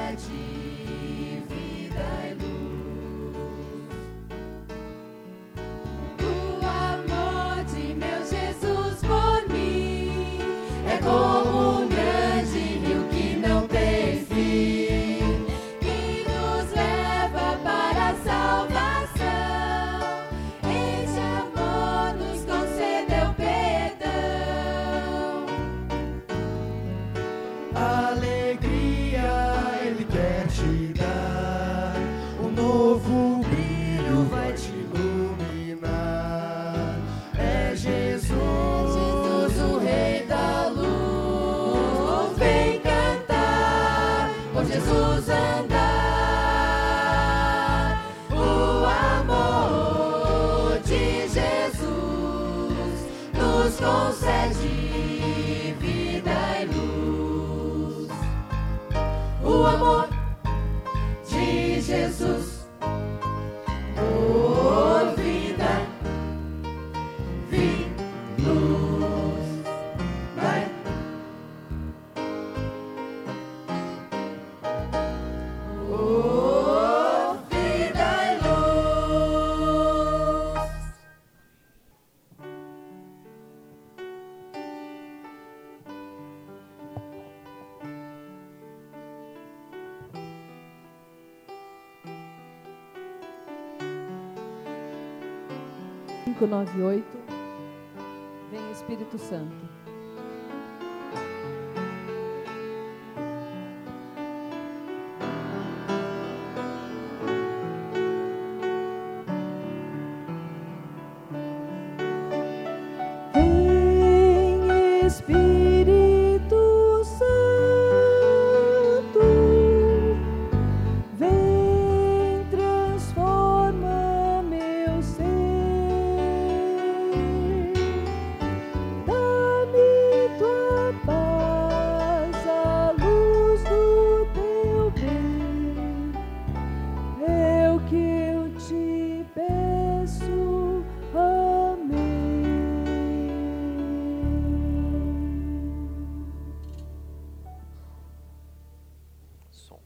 concede vida e luz. O amor de meu Jesus por mim é como um grande rio que não tem fim, que nos leva para a salvação. Esse amor nos concedeu perdão. Alegria Ele quer te dar, um novo brilho vai te iluminar. É Jesus, O Rei da Luz, vem cantar, com Jesus andar. O amor de Jesus nos concede vida e luz. O amor de Jesus, oh vida, luz, vai. Oh, vida e luz. Cinco, 9, 8. Vem Espírito Santo. Vem Espírito Santo, vem transforma meu ser. Dá-me tua paz, a luz do teu bem. É o que eu te peço, amém. Som.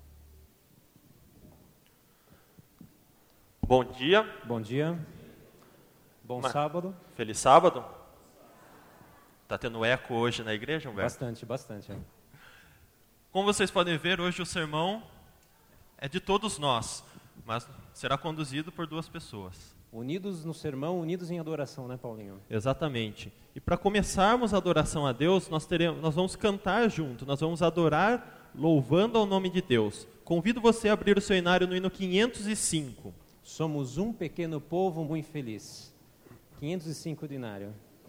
Bom dia, Bom dia. Bom sábado. feliz sábado. Tá tendo eco hoje na igreja, Humberto? Bastante, bastante. Como vocês podem ver, hoje o sermão é de todos nós, mas será conduzido por duas pessoas. Unidos no sermão, unidos em adoração, né, Paulinho? Exatamente. E para começarmos a adoração a Deus, nós vamos cantar junto, nós vamos adorar louvando ao nome de Deus. Convido você a abrir o seu inário no hino 505. Somos um pequeno povo muito feliz. 505 dinário.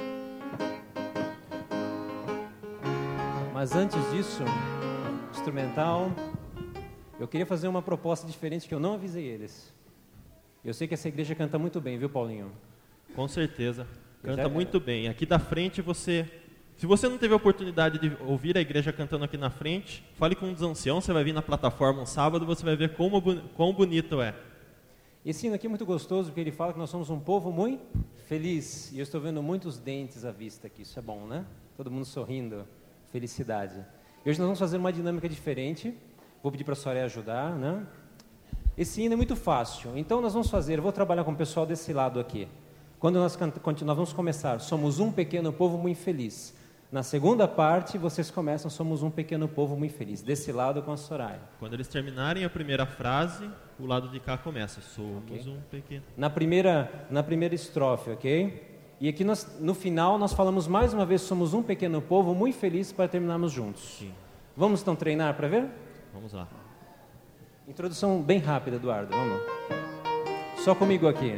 Mas antes disso, instrumental, eu queria fazer uma proposta diferente que eu não avisei eles. Eu sei que essa igreja canta muito bem, viu, Paulinho? Com certeza, canta Já- muito bem. Aqui da frente se você não teve a oportunidade de ouvir a igreja cantando aqui na frente, fale com um dos anciãos, você vai vir na plataforma um sábado, você vai ver quão bonito é. Esse hino aqui é muito gostoso, porque ele fala que nós somos um povo muito feliz. E eu estou vendo muitos dentes à vista aqui, isso é bom, né? Todo mundo sorrindo, felicidade. E hoje nós vamos fazer uma dinâmica diferente. Vou pedir para a Soraya ajudar, né? Esse hino é muito fácil, então nós vamos fazer, eu vou trabalhar com o pessoal desse lado aqui. Quando nós vamos começar, somos um pequeno povo muito feliz. Na segunda parte, vocês começam, somos um pequeno povo muito feliz. Desse lado com a Soraya. Quando eles terminarem a primeira frase, o lado de cá começa. Somos Ok. um pequeno... Na primeira estrofe, ok? E aqui no final nós falamos mais uma vez, somos um pequeno povo muito feliz para terminarmos juntos. Sim. Vamos então treinar para ver? Vamos lá. Introdução bem rápida, Eduardo, vamos. Só comigo aqui.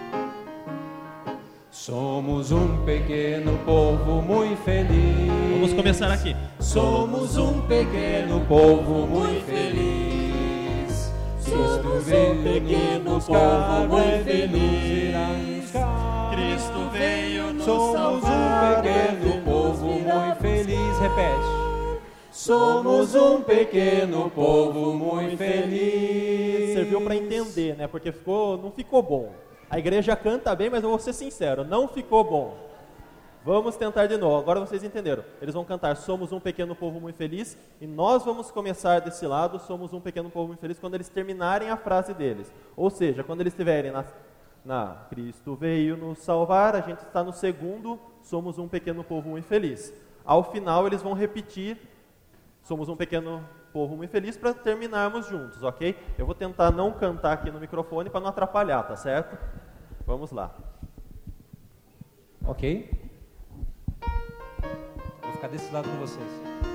Somos um pequeno povo muito feliz. Vamos começar aqui. Somos um pequeno povo muito feliz. Somos um pequeno povo muito feliz. Cristo veio nos Somos salvar. um pequeno povo muito feliz. Repete. Somos um pequeno povo muito feliz. Serviu para entender, né? Porque não ficou bom. A igreja canta bem, mas eu vou ser sincero, não ficou bom. Vamos tentar de novo. Agora vocês entenderam. Eles vão cantar Somos um pequeno povo muito feliz. E nós vamos começar desse lado, Somos um pequeno povo muito feliz, quando eles terminarem a frase deles. Ou seja, quando eles estiverem na Cristo veio nos salvar, a gente está no segundo, Somos um pequeno povo muito feliz. Ao final eles vão repetir Somos um pequeno povo muito feliz para terminarmos juntos, ok? Eu vou tentar não cantar aqui no microfone para não atrapalhar, tá certo? Vamos lá. Ok? Vou ficar desse lado com vocês.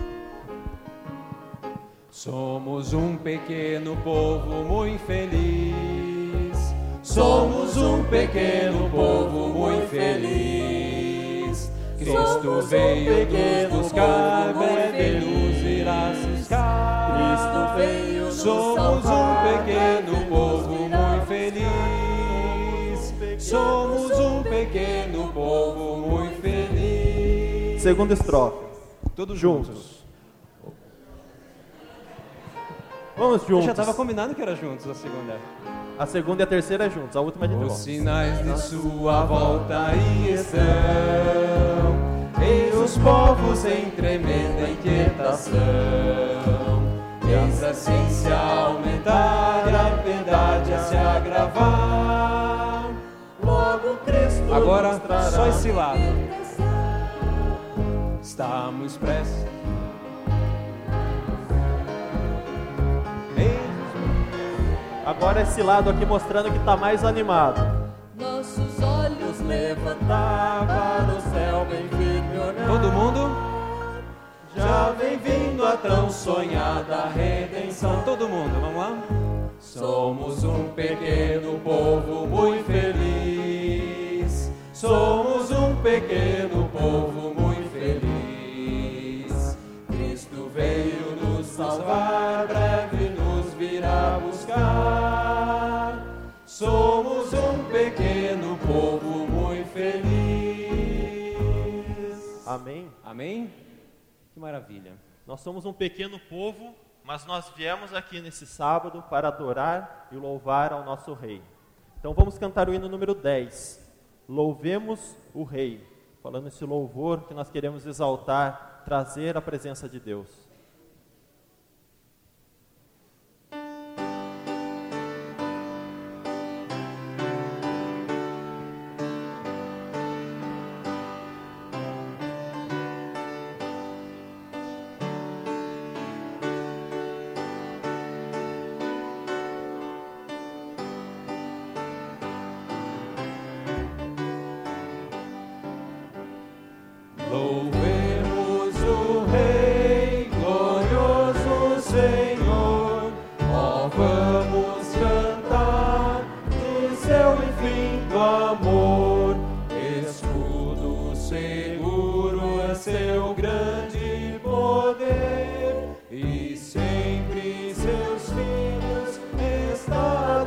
Somos um pequeno povo muito feliz. Somos um pequeno povo muito feliz. Cristo veio nos buscar, breve luz irá ciscar. Cristo veio nos Somos salvar, um pequeno breve povo luz irá muito feliz. Somos um pequeno povo muito feliz. Segunda estrofe. Todos Juntos. Vamos Eu juntos. já estava combinado que era juntos a segunda. A segunda e a terceira é juntos, a última é de Os novo. sinais de sua volta aí estão, eis os povos em tremenda inquietação. Eis a ciência a aumentar, a piedade a se agravar. Logo Cristo Agora, nos trará só esse lado. Estamos prestes. Agora esse lado aqui mostrando que está mais animado. nossos olhos levantar para o céu bem firme olhar. Todo mundo? Já vem vindo a tão sonhada redenção. Todo mundo, vamos lá? Somos um pequeno povo muito feliz. Somos um pequeno povo muito feliz. Cristo veio nos salvar, breve nos virá buscar. Somos um pequeno povo muito feliz. Amém? Amém? Que maravilha. Nós somos um pequeno povo, mas nós viemos aqui nesse sábado para adorar e louvar ao nosso Rei. Então vamos cantar o hino número 10. Louvemos o Rei. Falando esse louvor que nós queremos exaltar, trazer a presença de Deus. Louvemos o Rei, glorioso Senhor. Ó, vamos cantar de seu infinito amor. Escudo seguro é seu grande poder, e sempre seus filhos está a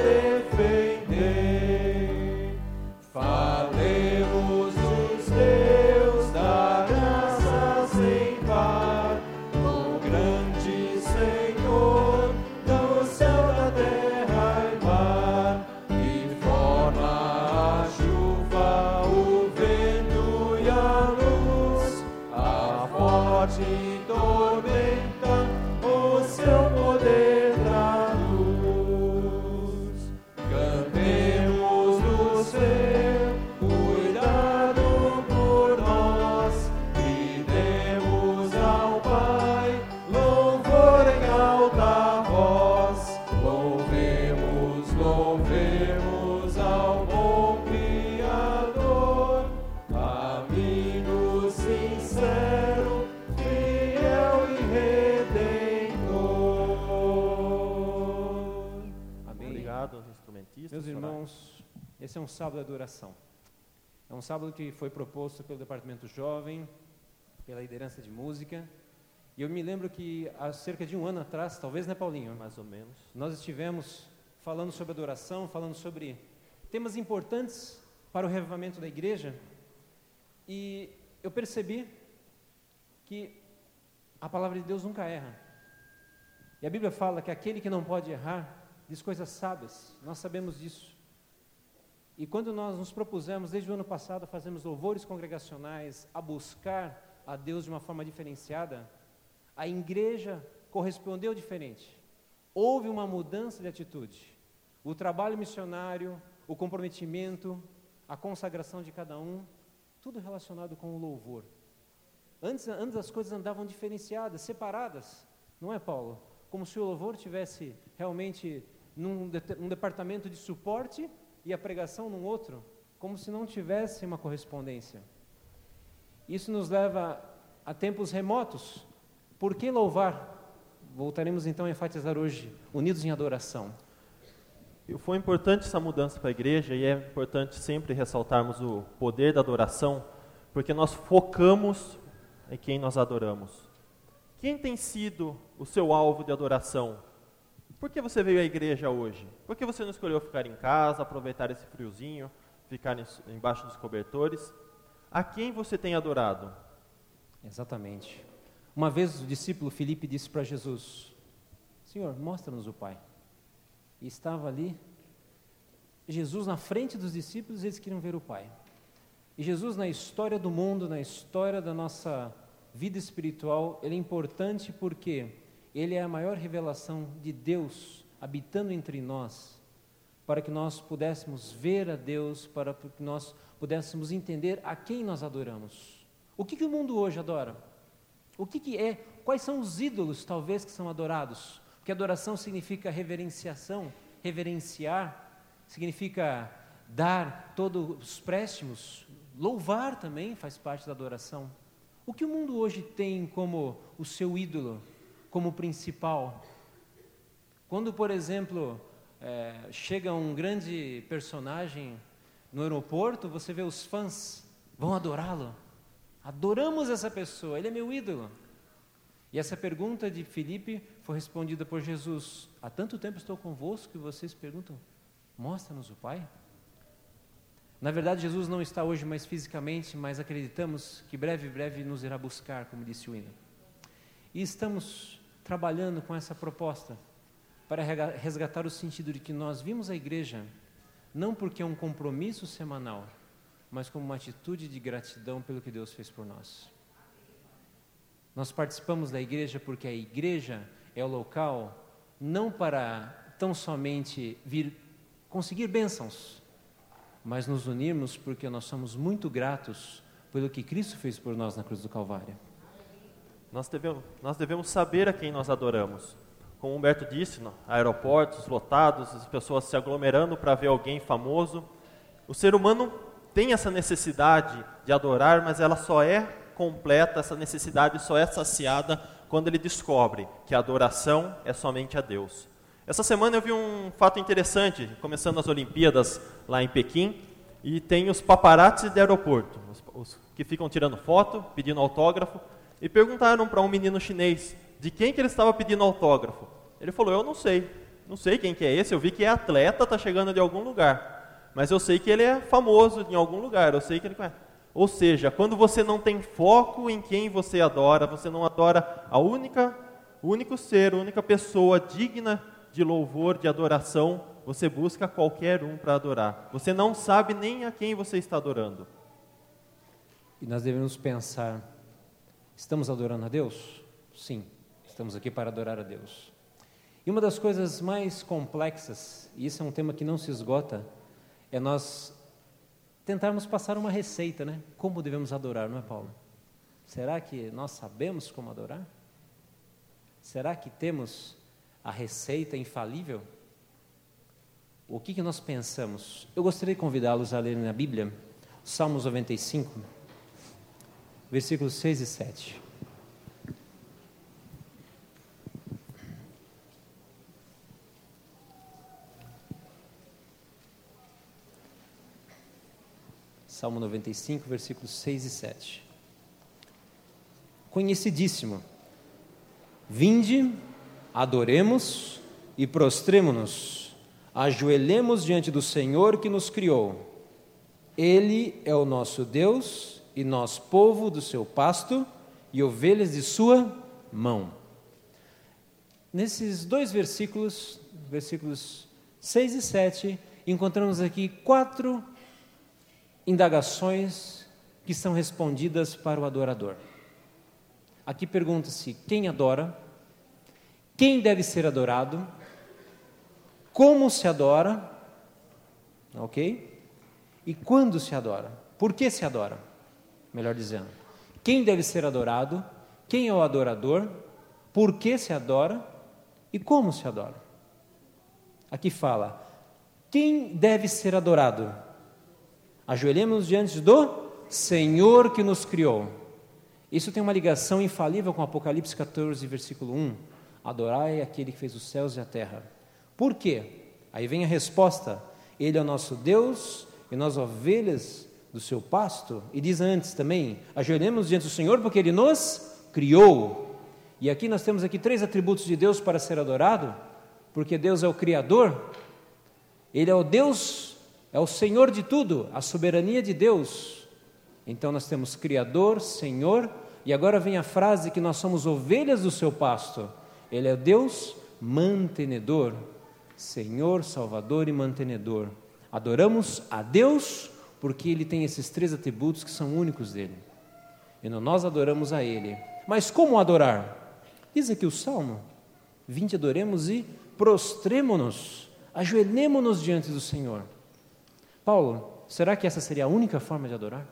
defender. Falemos dos Deus da graça sem par, o grande Senhor do céu, da terra e mar, que forma a chuva, o vento e a luz, a forte tormenta, o seu poder traduz. Cantemos do céu, cuidado por nós, e demos ao Pai louvor em alta voz. Louvemos, louvemos ao bom Criador, amigo sincero, fiel e redentor. Amém. Obrigado aos instrumentistas. Meus irmãos, esse é um sábado de adoração. É um sábado que foi proposto pelo Departamento Jovem, pela liderança de música. E eu me lembro que há cerca de um ano atrás, talvez, né, Paulinho? Mais ou menos. Nós estivemos falando sobre adoração, falando sobre temas importantes para o revivamento da igreja. E eu percebi que a palavra de Deus nunca erra. E a Bíblia fala que aquele que não pode errar diz coisas sábias. Nós sabemos disso. E quando nós nos propusemos, desde o ano passado, a fazermos louvores congregacionais, a buscar a Deus de uma forma diferenciada, a igreja correspondeu diferente. Houve uma mudança de atitude. O trabalho missionário, o comprometimento, a consagração de cada um, tudo relacionado com o louvor. Antes as coisas andavam diferenciadas, separadas, não é, Paulo? Como se o louvor tivesse realmente um departamento de suporte e a pregação num outro, como se não tivesse uma correspondência. Isso nos leva a tempos remotos. Por que louvar? Voltaremos então a enfatizar hoje, unidos em adoração. Foi importante essa mudança para a igreja e é importante sempre ressaltarmos o poder da adoração, porque nós focamos em quem nós adoramos. Quem tem sido o seu alvo de adoração? Por que você veio à igreja hoje? Por que você não escolheu ficar em casa, aproveitar esse friozinho, ficar embaixo dos cobertores? A quem você tem adorado? Exatamente. Uma vez o discípulo Filipe disse para Jesus: Senhor, mostra-nos o Pai. E estava ali Jesus na frente dos discípulos, eles queriam ver o Pai. E Jesus, na história do mundo, na história da nossa vida espiritual, ele é importante porque ele é a maior revelação de Deus habitando entre nós, para que nós pudéssemos ver a Deus, para que nós pudéssemos entender a quem nós adoramos. O que o mundo hoje adora? Quais são os ídolos, talvez, que são adorados? Porque adoração significa reverenciação, reverenciar, significa dar todos os préstimos, louvar também faz parte da adoração. O que o mundo hoje tem como o seu ídolo, como principal? Quando, por exemplo, chega um grande personagem no aeroporto, você vê os fãs, vão adorá-lo. Adoramos essa pessoa, ele é meu ídolo. E essa pergunta de Filipe foi respondida por Jesus: há tanto tempo estou convosco e vocês perguntam, mostra-nos o Pai? Na verdade, Jesus não está hoje mais fisicamente, mas acreditamos que breve nos irá buscar, como disse o hino. E estamos trabalhando com essa proposta para resgatar o sentido de que nós vimos a igreja não porque é um compromisso semanal, mas como uma atitude de gratidão pelo que Deus fez por nós. Nós participamos da igreja porque a igreja é o local não para tão somente vir conseguir bênçãos, mas nos unirmos porque nós somos muito gratos pelo que Cristo fez por nós na cruz do Calvário. Nós devemos saber a quem nós adoramos. Como Humberto disse, aeroportos lotados, as pessoas se aglomerando para ver alguém famoso. O ser humano tem essa necessidade de adorar, mas ela só é completa, essa necessidade só é saciada quando ele descobre que a adoração é somente a Deus. Essa semana eu vi um fato interessante, começando as Olimpíadas lá em Pequim, e tem os paparazzi de aeroporto, os que ficam tirando foto, pedindo autógrafo, e perguntaram para um menino chinês de quem que ele estava pedindo autógrafo. Ele falou: eu não sei quem que é esse, eu vi que é atleta, está chegando de algum lugar, mas eu sei que ele é famoso em algum lugar, eu sei que ele conhece. Ou seja, quando você não tem foco em quem você adora, você não adora o único ser, a única pessoa digna de louvor, de adoração, você busca qualquer um para adorar. Você não sabe nem a quem você está adorando. E nós devemos pensar, estamos adorando a Deus? Sim, estamos aqui para adorar a Deus. E uma das coisas mais complexas, e isso é um tema que não se esgota, é nós tentarmos passar uma receita, né? Como devemos adorar, não é, Paulo? Será que nós sabemos como adorar? Será que temos a receita infalível? O que nós pensamos? Eu gostaria de convidá-los a lerem na Bíblia, Salmos 95, versículos 6 e 7. Salmo 95, versículos 6 e 7. Conhecidíssimo. Vinde, adoremos e prostremo-nos, ajoelhemos diante do Senhor que nos criou. Ele é o nosso Deus e nós povo do seu pasto e ovelhas de sua mão. Nesses dois versículos, versículos 6 e 7, encontramos aqui 4 indagações que são respondidas para o adorador. Aqui pergunta-se quem adora, quem deve ser adorado, como se adora, ok? E quando se adora, por que se adora, melhor dizendo. Quem deve ser adorado, quem é o adorador, por que se adora e como se adora. Aqui fala, quem deve ser adorado? Ajoelhemos diante do Senhor que nos criou. Isso tem uma ligação infalível com Apocalipse 14, versículo 1. Adorai aquele que fez os céus e a terra. Por quê? Aí vem a resposta. Ele é o nosso Deus e nós ovelhas do seu pasto. E diz antes também, ajoelhemos diante do Senhor porque Ele nos criou. E aqui nós temos aqui 3 atributos de Deus para ser adorado, porque Deus é o Criador, Ele é o Deus, é o Senhor de tudo, a soberania de Deus. Então nós temos Criador, Senhor, e agora vem a frase que nós somos ovelhas do seu pasto. Ele é Deus mantenedor, Senhor, Salvador e mantenedor. Adoramos a Deus porque Ele tem esses 3 atributos que são únicos dEle. E nós adoramos a Ele. Mas como adorar? Diz aqui o Salmo, vinde adoremos e prostremo-nos, ajoelhemo-nos diante do Senhor. Paulo, será que essa seria a única forma de adorar?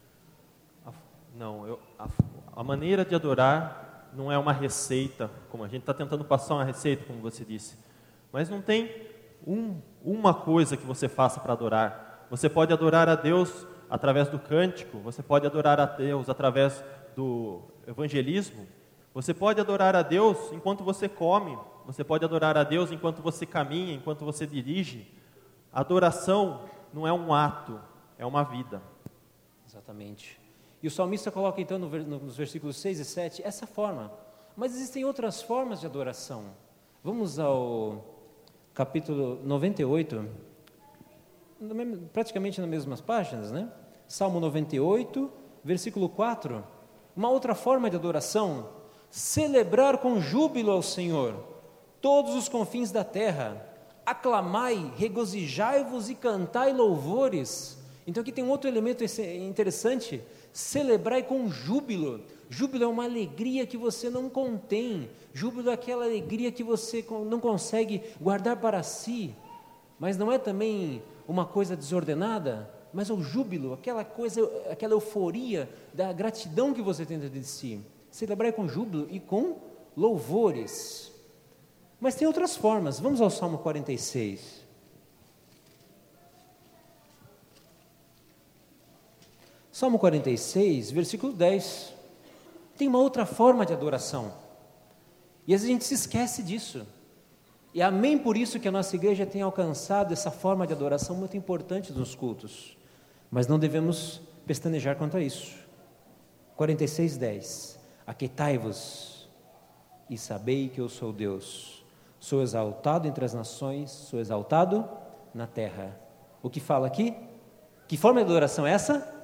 Não, a maneira de adorar não é uma receita, como a gente está tentando passar uma receita, como você disse. Mas não tem uma coisa que você faça para adorar. Você pode adorar a Deus através do cântico, você pode adorar a Deus através do evangelismo, você pode adorar a Deus enquanto você come, você pode adorar a Deus enquanto você caminha, enquanto você dirige. Adoração não é um ato, é uma vida. Exatamente. E o salmista coloca então nos versículos 6 e 7 essa forma. Mas existem outras formas de adoração. Vamos ao capítulo 98, praticamente nas mesmas páginas, né? Salmo 98, versículo 4. Uma outra forma de adoração: celebrar com júbilo ao Senhor todos os confins da terra, aclamai, regozijai-vos e cantai louvores. Então aqui tem um outro elemento interessante: celebrai com júbilo. Júbilo é uma alegria que você não contém, júbilo é aquela alegria que você não consegue guardar para si, mas não é também uma coisa desordenada, mas é o júbilo, aquela coisa, aquela euforia da gratidão que você tem dentro de si. Celebrai com júbilo e com louvores. Mas tem outras formas. Vamos ao Salmo 46. Salmo 46, versículo 10. Tem uma outra forma de adoração. E às vezes a gente se esquece disso. E amém por isso que a nossa igreja tem alcançado essa forma de adoração muito importante nos cultos. Mas não devemos pestanejar quanto a isso. 46, 10. Aquietai-vos e sabei que eu sou Deus. Sou exaltado entre as nações, sou exaltado na terra. O que fala aqui? Que forma de adoração é essa?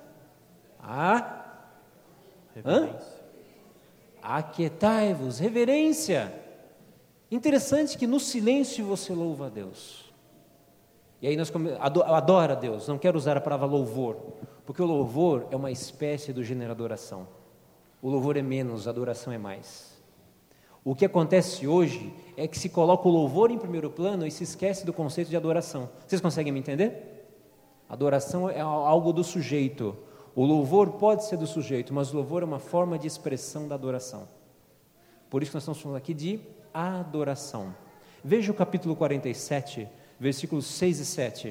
Reverência. Aquietai-vos, reverência. Interessante que no silêncio você louva a Deus. E aí nós adora a Deus. Não quero usar a palavra louvor, porque o louvor é uma espécie do gênero adoração. O louvor é menos, a adoração é mais. O que acontece hoje é que se coloca o louvor em primeiro plano e se esquece do conceito de adoração. Vocês conseguem me entender? Adoração é algo do sujeito. O louvor pode ser do sujeito, mas o louvor é uma forma de expressão da adoração. Por isso que nós estamos falando aqui de adoração. Veja o capítulo 47, versículos 6 e 7.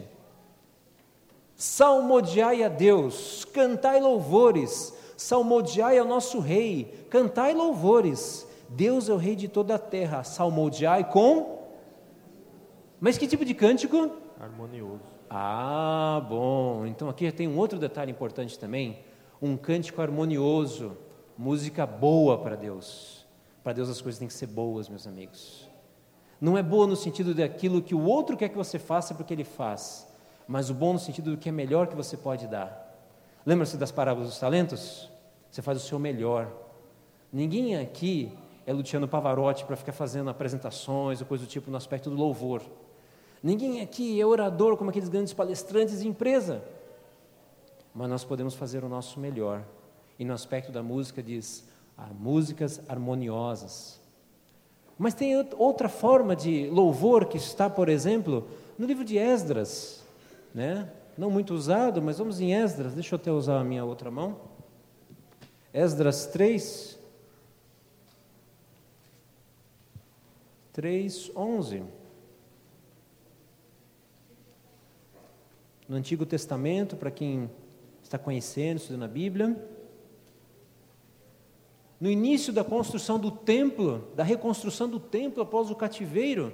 Salmodiai a Deus, cantai louvores, salmodiai ao nosso Rei, cantai louvores. Deus é o Rei de toda a terra, salmodiai com... Mas que tipo de cântico? Harmonioso. Bom, então aqui tem um outro detalhe importante também, um cântico harmonioso, música boa para Deus. Para Deus as coisas têm que ser boas, meus amigos. Não é boa no sentido daquilo que o outro quer que você faça porque ele faz, mas o bom no sentido do que é melhor que você pode dar. Lembra-se das parábolas dos talentos? Você faz o seu melhor. Ninguém aqui é Luciano Pavarotti para ficar fazendo apresentações ou coisa do tipo no aspecto do louvor. Ninguém aqui é orador como aqueles grandes palestrantes de empresa. mas nós podemos fazer o nosso melhor. E no aspecto da música diz, músicas harmoniosas. Mas tem outra forma de louvor que está, por exemplo, no livro de Esdras, né? Não muito usado, mas vamos em Esdras, deixa eu até usar a minha outra mão. Esdras 3:11. No Antigo Testamento, para quem está conhecendo, estudando a Bíblia. No início da construção do templo, da reconstrução do templo após o cativeiro.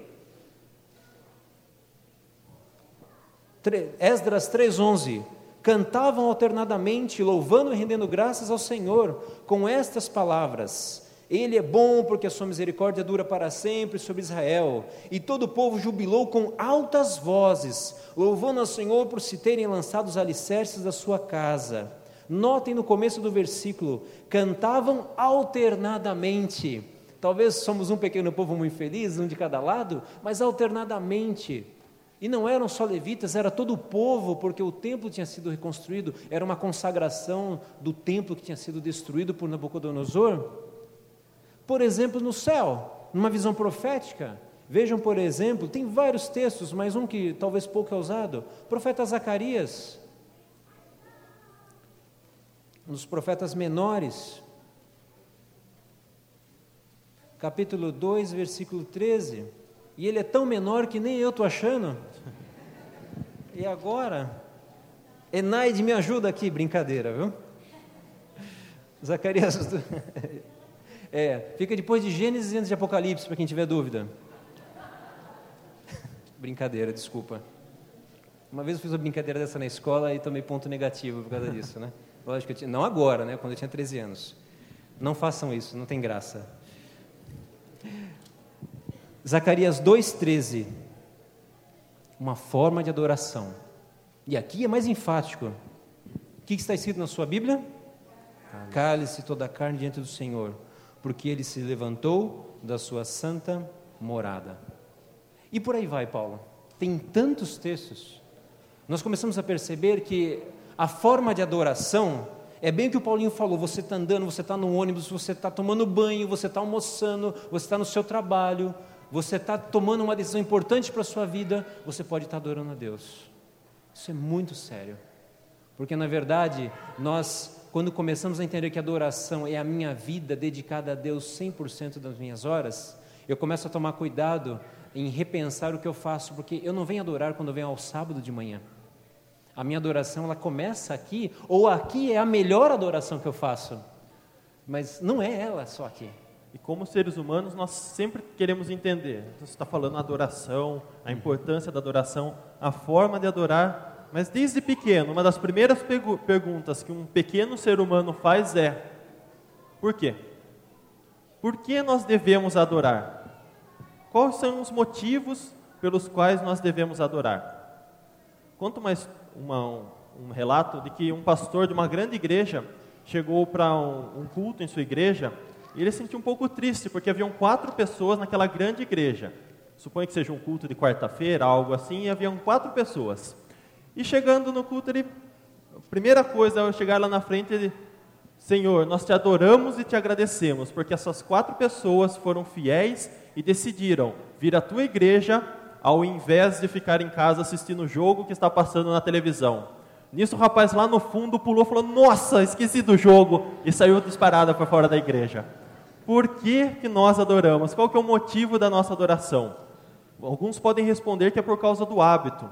Esdras 3:11. Cantavam alternadamente, louvando e rendendo graças ao Senhor, com estas palavras: Ele é bom, porque a sua misericórdia dura para sempre sobre Israel. E todo o povo jubilou com altas vozes, louvando ao Senhor por se terem lançado os alicerces da sua casa. Notem no começo do versículo, cantavam alternadamente. Talvez somos um pequeno povo muito feliz, um de cada lado, mas alternadamente. E não eram só levitas, era todo o povo, porque o templo tinha sido reconstruído, era uma consagração do templo que tinha sido destruído por Nabucodonosor. Por exemplo, no céu, numa visão profética, vejam, por exemplo, tem vários textos, mas um que talvez pouco é usado, o profeta Zacarias, um dos profetas menores, capítulo 2, versículo 13, e ele é tão menor que nem eu estou achando. E agora, Enaide, me ajuda aqui, brincadeira, viu? Zacarias, fica depois de Gênesis e antes de Apocalipse, para quem tiver dúvida. Brincadeira, desculpa. Uma vez eu fiz uma brincadeira dessa na escola e tomei ponto negativo por causa disso, né? Lógico que não agora, né? Quando eu tinha 13 anos. Não façam isso, não tem graça. Zacarias 2:13, uma forma de adoração. E aqui é mais enfático. O que está escrito na sua Bíblia? Cale-se toda a carne diante do Senhor, porque Ele se levantou da sua santa morada. E por aí vai, Paulo. Tem tantos textos. Nós começamos a perceber que a forma de adoração é bem o que o Paulinho falou. Você está andando, você está no ônibus, você está tomando banho, você está almoçando, você está no seu trabalho, você está tomando uma decisão importante para a sua vida, você pode estar adorando a Deus. Isso é muito sério. Porque, na verdade, nós, quando começamos a entender que a adoração é a minha vida dedicada a Deus 100% das minhas horas, eu começo a tomar cuidado em repensar o que eu faço, porque eu não venho adorar quando eu venho ao sábado de manhã. A minha adoração, ela começa aqui, ou aqui é a melhor adoração que eu faço, mas não é ela só aqui. E como seres humanos, nós sempre queremos entender. Você está falando a adoração, a importância da adoração, a forma de adorar. Mas desde pequeno, uma das primeiras perguntas que um pequeno ser humano faz é: por quê? Por que nós devemos adorar? Quais são os motivos pelos quais nós devemos adorar? Conto mais um relato de que um pastor de uma grande igreja chegou para um culto em sua igreja. E ele se sentiu um pouco triste, porque haviam 4 pessoas naquela grande igreja. Suponho que seja um culto de quarta-feira, algo assim, e haviam 4 pessoas. E chegando no culto, a primeira coisa ao chegar lá na frente, ele: Senhor, nós te adoramos e te agradecemos, porque essas 4 pessoas foram fiéis e decidiram vir à tua igreja, ao invés de ficar em casa assistindo o jogo que está passando na televisão. Nisso o rapaz lá no fundo pulou e falou: nossa, esqueci do jogo, e saiu disparado para fora da igreja. Por que nós adoramos? Qual que é o motivo da nossa adoração? Alguns podem responder que é por causa do hábito.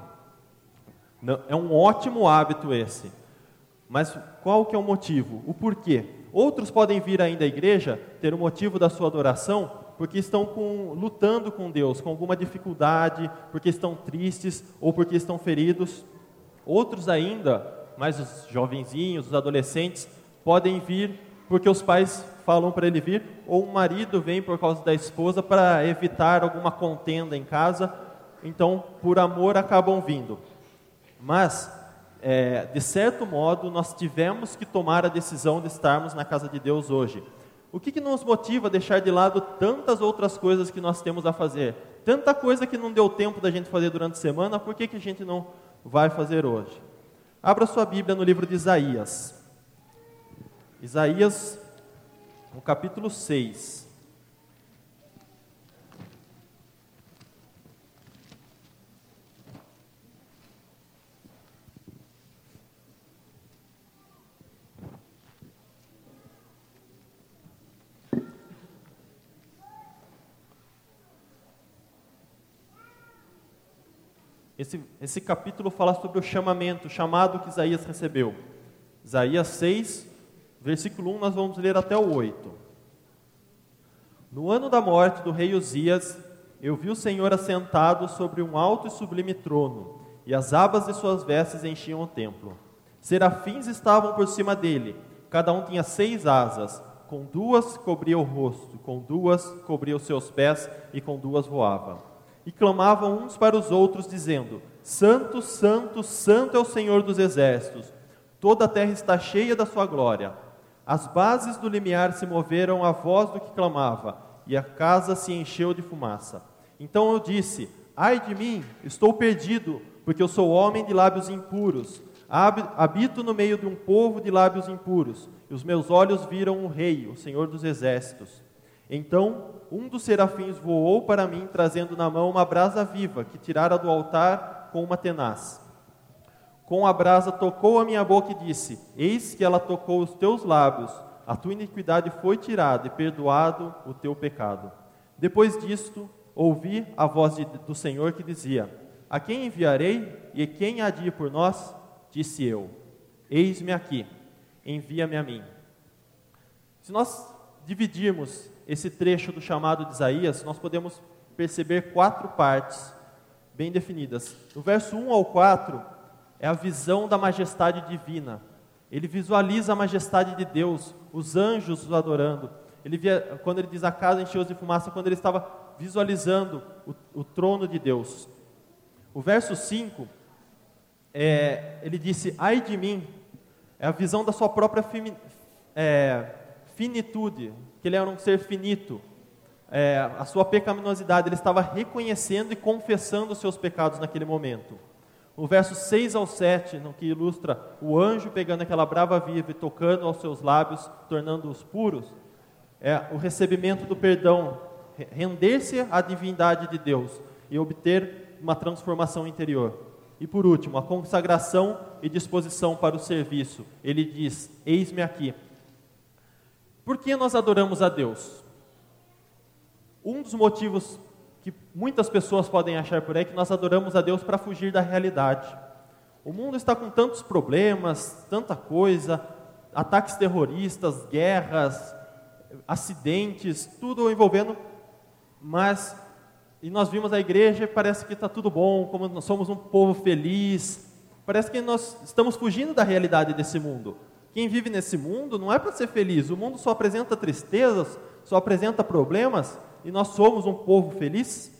Não, é um ótimo hábito esse. Mas qual que é o motivo? O porquê? Outros podem vir ainda à igreja, ter o motivo da sua adoração, porque estão lutando com Deus, com alguma dificuldade, porque estão tristes ou porque estão feridos. Outros ainda, mais os jovenzinhos, os adolescentes, podem vir porque os pais falam para ele vir, ou o marido vem por causa da esposa para evitar alguma contenda em casa, então por amor acabam vindo. Mas, de certo modo, nós tivemos que tomar a decisão de estarmos na casa de Deus hoje. O que nos motiva a deixar de lado tantas outras coisas que nós temos a fazer? Tanta coisa que não deu tempo da gente fazer durante a semana, por que a gente não vai fazer hoje? Abra sua Bíblia no livro de Isaías. Isaías, no capítulo 6. Esse capítulo fala sobre o chamamento, o chamado que Isaías recebeu. Isaías 6, versículo 1, nós vamos ler até o 8. No ano da morte do rei Uzias, eu vi o Senhor assentado sobre um alto e sublime trono, e as abas de suas vestes enchiam o templo. Serafins estavam por cima dele, cada um tinha 6 asas, com 2 cobria o rosto, com 2 cobria os seus pés, e com 2 voava. E clamavam uns para os outros, dizendo: Santo, Santo, Santo é o Senhor dos exércitos, toda a terra está cheia da sua glória. As bases do limiar se moveram à voz do que clamava, e a casa se encheu de fumaça. Então eu disse: Ai de mim, estou perdido, porque eu sou homem de lábios impuros. Habito no meio de um povo de lábios impuros, e os meus olhos viram o Rei, o Senhor dos exércitos. Então um dos serafins voou para mim, trazendo na mão uma brasa viva, que tirara do altar com uma tenaz. Com a brasa tocou a minha boca e disse: Eis que ela tocou os teus lábios, a tua iniquidade foi tirada e perdoado o teu pecado. Depois disto, ouvi a voz do Senhor que dizia: A quem enviarei e quem há de ir por nós? Disse eu: Eis-me aqui, envia-me a mim. Se nós dividirmos esse trecho do chamado de Isaías, nós podemos perceber 4 partes bem definidas. No verso 1 ao 4, é a visão da majestade divina. Ele visualiza a majestade de Deus, os anjos o adorando. Quando ele diz a casa encheu de fumaça, quando ele estava visualizando o trono de Deus. O verso 5, ele disse: Ai de mim, é a visão da sua própria finitude, que ele era um ser finito, a sua pecaminosidade, ele estava reconhecendo e confessando os seus pecados naquele momento. O verso 6 ao 7, no que ilustra o anjo pegando aquela brava viva e tocando aos seus lábios, tornando-os puros, é o recebimento do perdão, render-se à divindade de Deus e obter uma transformação interior. E por último, a consagração e disposição para o serviço. Ele diz: Eis-me aqui. Por que nós adoramos a Deus? Um dos motivos que muitas pessoas podem achar por aí é que nós adoramos a Deus para fugir da realidade. O mundo está com tantos problemas, tanta coisa, ataques terroristas, guerras, acidentes, tudo envolvendo, e nós vimos a igreja e parece que está tudo bom, como nós somos um povo feliz, parece que nós estamos fugindo da realidade desse mundo. Quem vive nesse mundo não é para ser feliz, o mundo só apresenta tristezas, só apresenta problemas, e nós somos um povo feliz?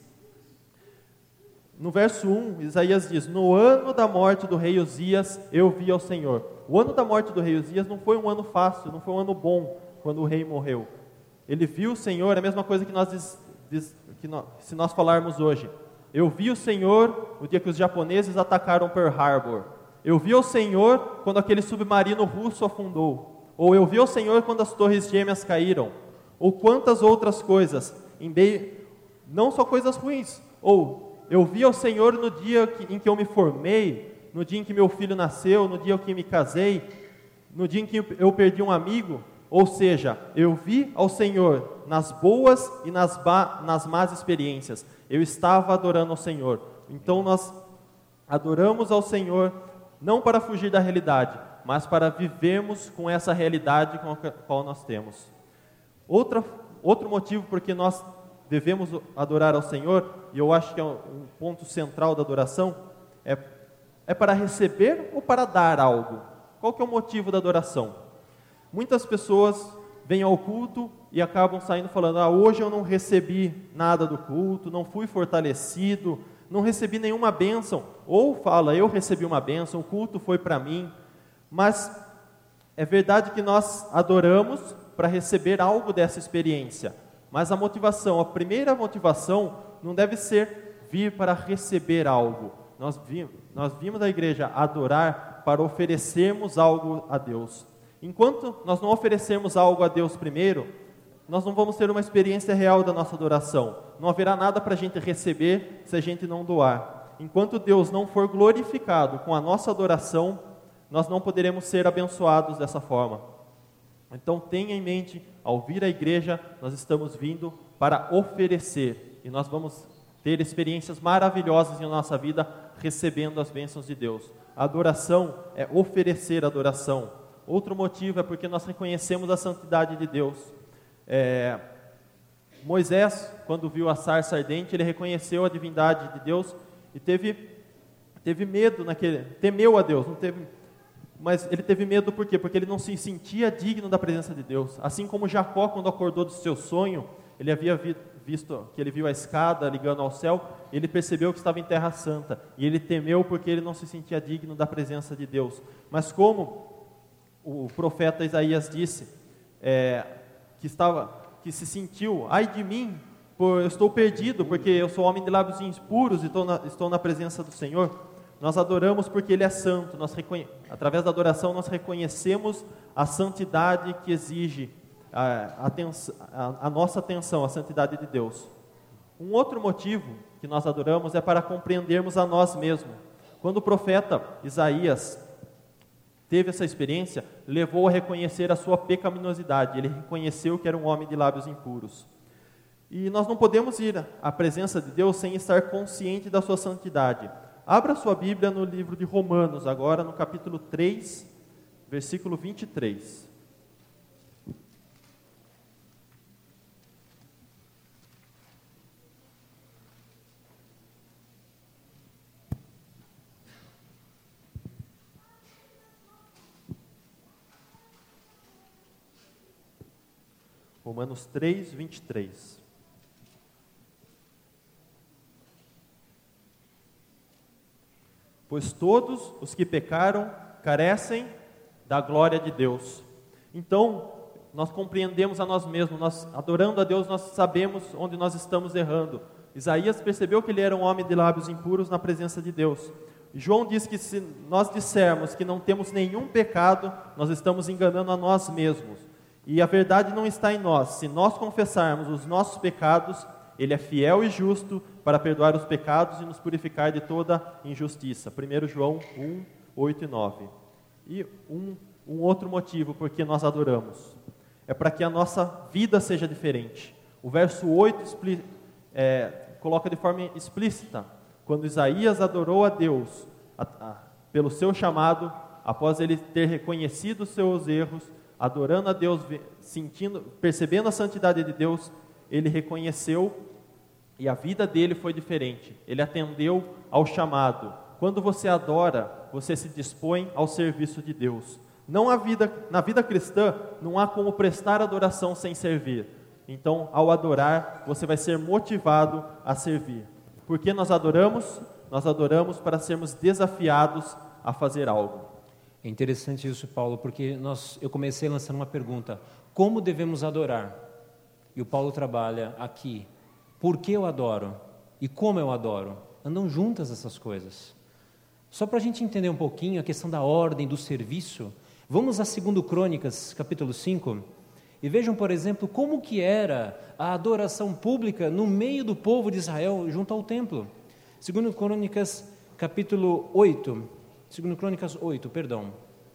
No verso 1, Isaías diz: No ano da morte do rei Uzias, eu vi ao Senhor. O ano da morte do rei Uzias não foi um ano fácil, não foi um ano bom, quando o rei morreu. Ele viu o Senhor, é a mesma coisa que se nós falarmos hoje. Eu vi o Senhor o dia que os japoneses atacaram Pearl Harbor. Eu vi o Senhor quando aquele submarino russo afundou. Ou eu vi o Senhor quando as torres gêmeas caíram. Ou quantas outras coisas, não só coisas ruins. Ou eu vi o Senhor no dia em que eu me formei, no dia em que meu filho nasceu, no dia em que me casei, no dia em que eu perdi um amigo. Ou seja, eu vi ao Senhor nas boas e nas más experiências. Eu estava adorando ao Senhor. Então nós adoramos ao Senhor não para fugir da realidade, mas para vivermos com essa realidade com a qual nós temos. Outro motivo por que nós devemos adorar ao Senhor, e eu acho que é um ponto central da adoração, é para receber ou para dar algo? Qual que é o motivo da adoração? Muitas pessoas vêm ao culto e acabam saindo falando: hoje eu não recebi nada do culto, não fui fortalecido, não recebi nenhuma bênção. Ou fala: eu recebi uma bênção, o culto foi para mim. Mas é verdade que nós adoramos para receber algo dessa experiência. Mas a primeira motivação não deve ser vir para receber algo. Nós vimos a igreja adorar para oferecermos algo a Deus. Enquanto nós não oferecermos algo a Deus primeiro, nós não vamos ter uma experiência real da nossa adoração. Não haverá nada para a gente receber se a gente não doar. Enquanto Deus não for glorificado com a nossa adoração, nós não poderemos ser abençoados dessa forma. Então tenha em mente, ao vir à igreja, nós estamos vindo para oferecer. E nós vamos ter experiências maravilhosas em nossa vida, recebendo as bênçãos de Deus. A adoração é oferecer adoração. Outro motivo é porque nós reconhecemos a santidade de Deus. Moisés, quando viu a sarça ardente, ele reconheceu a divindade de Deus e teve medo temeu a Deus, mas ele teve medo por quê? Porque ele não se sentia digno da presença de Deus. Assim como Jacó, quando acordou do seu sonho, ele havia visto que ele viu a escada ligando ao céu, ele percebeu que estava em terra santa, e ele temeu porque ele não se sentia digno da presença de Deus. Mas como o profeta Isaías disse, que se sentiu, ai de mim, eu estou perdido, porque eu sou homem de lábios impuros e estou na presença do Senhor. Nós adoramos porque Ele é santo. Através da adoração nós reconhecemos a santidade que exige a nossa atenção, a santidade de Deus. Um outro motivo que nós adoramos é para compreendermos a nós mesmos. Quando o profeta Isaías teve essa experiência, levou a reconhecer a sua pecaminosidade. Ele reconheceu que era um homem de lábios impuros. E nós não podemos ir à presença de Deus sem estar consciente da sua santidade. Abra sua Bíblia no livro de Romanos, agora no capítulo 3, versículo 23. Romanos 3, 23. Pois todos os que pecaram carecem da glória de Deus. Então, nós compreendemos a nós mesmos, nós adorando a Deus, nós sabemos onde nós estamos errando. Isaías percebeu que ele era um homem de lábios impuros na presença de Deus. João diz que se nós dissermos que não temos nenhum pecado, nós estamos enganando a nós mesmos. E a verdade não está em nós. Se nós confessarmos os nossos pecados, Ele é fiel e justo para perdoar os pecados e nos purificar de toda injustiça. 1 João 1, 8 e 9. E um outro motivo por que nós adoramos é para que a nossa vida seja diferente. O verso 8 coloca de forma explícita: quando Isaías adorou a Deus pelo seu chamado, após ele ter reconhecido os seus erros, adorando a Deus, percebendo a santidade de Deus, ele reconheceu e a vida dele foi diferente. Ele atendeu ao chamado. Quando você adora, você se dispõe ao serviço de Deus. Na vida cristã, não há como prestar adoração sem servir. Então, ao adorar, você vai ser motivado a servir. Por que nós adoramos? Nós adoramos para sermos desafiados a fazer algo. É interessante isso, Paulo, porque eu comecei lançando uma pergunta: como devemos adorar? E o Paulo trabalha aqui: por que eu adoro? E como eu adoro? Andam juntas essas coisas. Só para a gente entender um pouquinho a questão da ordem do serviço, vamos a 2 Crônicas, capítulo 5, e vejam, por exemplo, como que era a adoração pública no meio do povo de Israel junto ao templo. 2 Crônicas, capítulo 8, 2 Crônicas 8, perdão.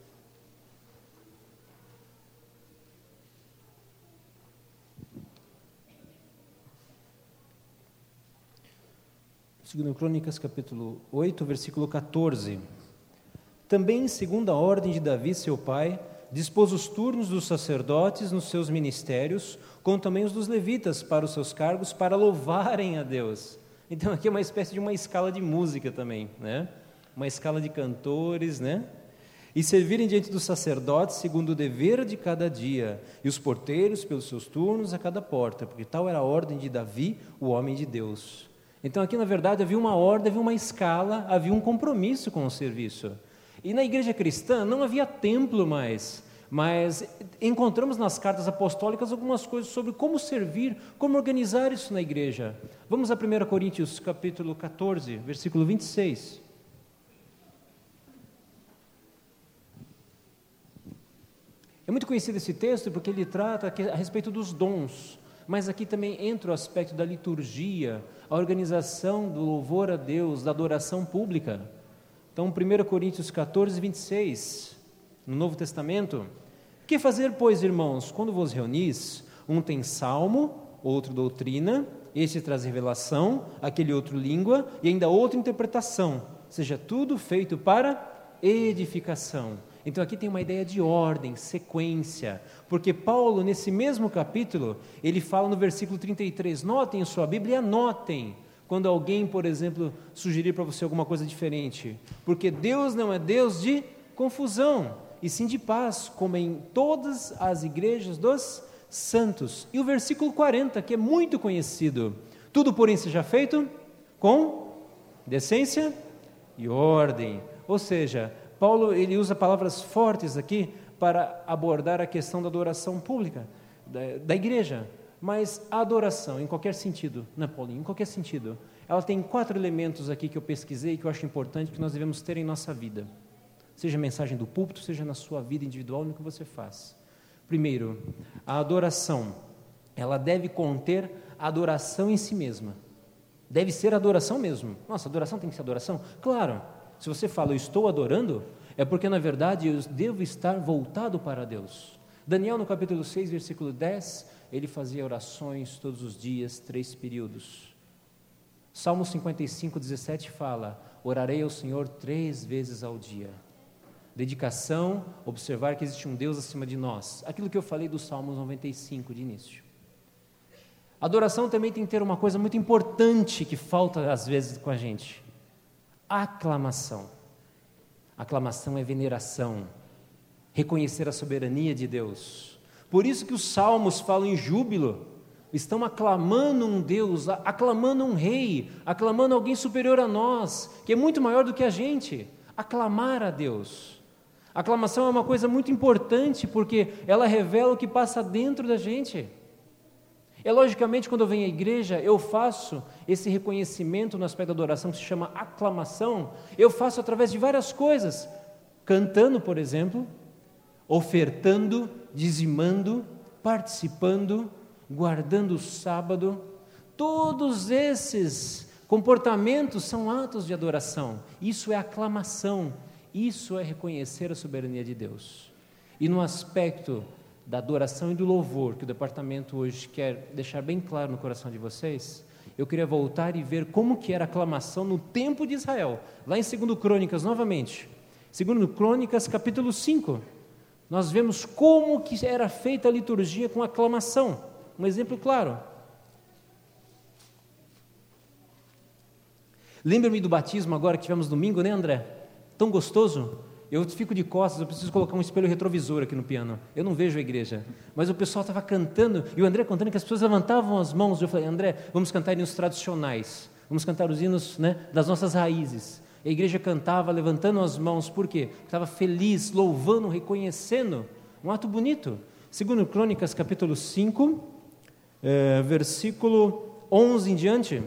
Segundo Crônicas, capítulo 8, versículo 14. Também, segundo a ordem de Davi, seu pai, dispôs os turnos dos sacerdotes nos seus ministérios, como também os dos levitas para os seus cargos, para louvarem a Deus. Então, aqui é uma espécie de uma escala de música também, né? Uma escala de cantores, né? E servirem diante dos sacerdotes segundo o dever de cada dia, e os porteiros pelos seus turnos a cada porta, porque tal era a ordem de Davi, o homem de Deus. Então aqui na verdade havia uma ordem, havia uma escala, havia um compromisso com o serviço. E na igreja cristã não havia templo mais, mas encontramos nas cartas apostólicas algumas coisas sobre como servir, como organizar isso na igreja. Vamos a 1 Coríntios capítulo 14, versículo 26. É muito conhecido esse texto porque ele trata a respeito dos dons, mas aqui também entra o aspecto da liturgia, a organização do louvor a Deus, da adoração pública. Então, 1 Coríntios 14, 26, no Novo Testamento: que fazer, pois, irmãos, quando vos reunis? Um tem salmo, outro doutrina, este traz revelação, aquele outro língua, e ainda outra interpretação. Seja tudo feito para edificação. Então aqui tem uma ideia de ordem, sequência, porque Paulo, nesse mesmo capítulo, ele fala no versículo 33, notem em sua Bíblia e anotem, quando alguém, por exemplo, sugerir para você alguma coisa diferente, porque Deus não é Deus de confusão, e sim de paz, como em todas as igrejas dos santos. E o versículo 40, que é muito conhecido: tudo, porém, seja feito com decência e ordem. Ou seja, Paulo ele usa palavras fortes aqui para abordar a questão da adoração pública, da igreja. Mas a adoração, em qualquer sentido, né, Paulinho? Em qualquer sentido, ela tem 4 elementos aqui que eu pesquisei e que eu acho importante que nós devemos ter em nossa vida. Seja a mensagem do púlpito, seja na sua vida individual, no que você faz. Primeiro, a adoração, ela deve conter a adoração em si mesma. Deve ser adoração mesmo. Nossa, adoração tem que ser adoração? Claro, se você fala, eu estou adorando, é porque, na verdade, eu devo estar voltado para Deus. Daniel, no capítulo 6, versículo 10, ele fazia orações todos os dias, 3 períodos. Salmo 55, 17 fala, orarei ao Senhor 3 vezes ao dia. Dedicação, observar que existe um Deus acima de nós. Aquilo que eu falei do Salmo 95 de início. Adoração também tem que ter uma coisa muito importante que falta às vezes com a gente. Aclamação. Aclamação é veneração. Reconhecer a soberania de Deus. Por isso que os salmos falam em júbilo. Estão aclamando um Deus, aclamando um rei, aclamando alguém superior a nós, que é muito maior do que a gente. Aclamar a Deus. A aclamação é uma coisa muito importante, porque ela revela o que passa dentro da gente. Logicamente, quando eu venho à igreja, eu faço esse reconhecimento no aspecto da adoração, que se chama aclamação, eu faço através de várias coisas. Cantando, por exemplo, ofertando, dizimando, participando, guardando o sábado. Todos esses comportamentos são atos de adoração. Isso é aclamação. Isso é reconhecer a soberania de Deus. E no aspecto da adoração e do louvor, que o departamento hoje quer deixar bem claro no coração de vocês, eu queria voltar e ver como que era a aclamação no tempo de Israel. Lá em 2 Crônicas, novamente. 2 Crônicas, capítulo 5. Nós vemos como que era feita a liturgia com aclamação. Um exemplo claro. Lembra-me do batismo agora que tivemos domingo, né, André? Tão gostoso. Eu fico de costas, eu preciso colocar um espelho retrovisor aqui no piano. Eu não vejo a igreja. Mas o pessoal estava cantando, e o André contando que as pessoas levantavam as mãos. Eu falei, André, vamos cantar hinos tradicionais. Vamos cantar os hinos, né, das nossas raízes. A igreja cantava levantando as mãos. Por quê? Porque estava feliz, louvando, reconhecendo. Um ato bonito. 2 Crônicas, capítulo 5, versículo 11 em diante.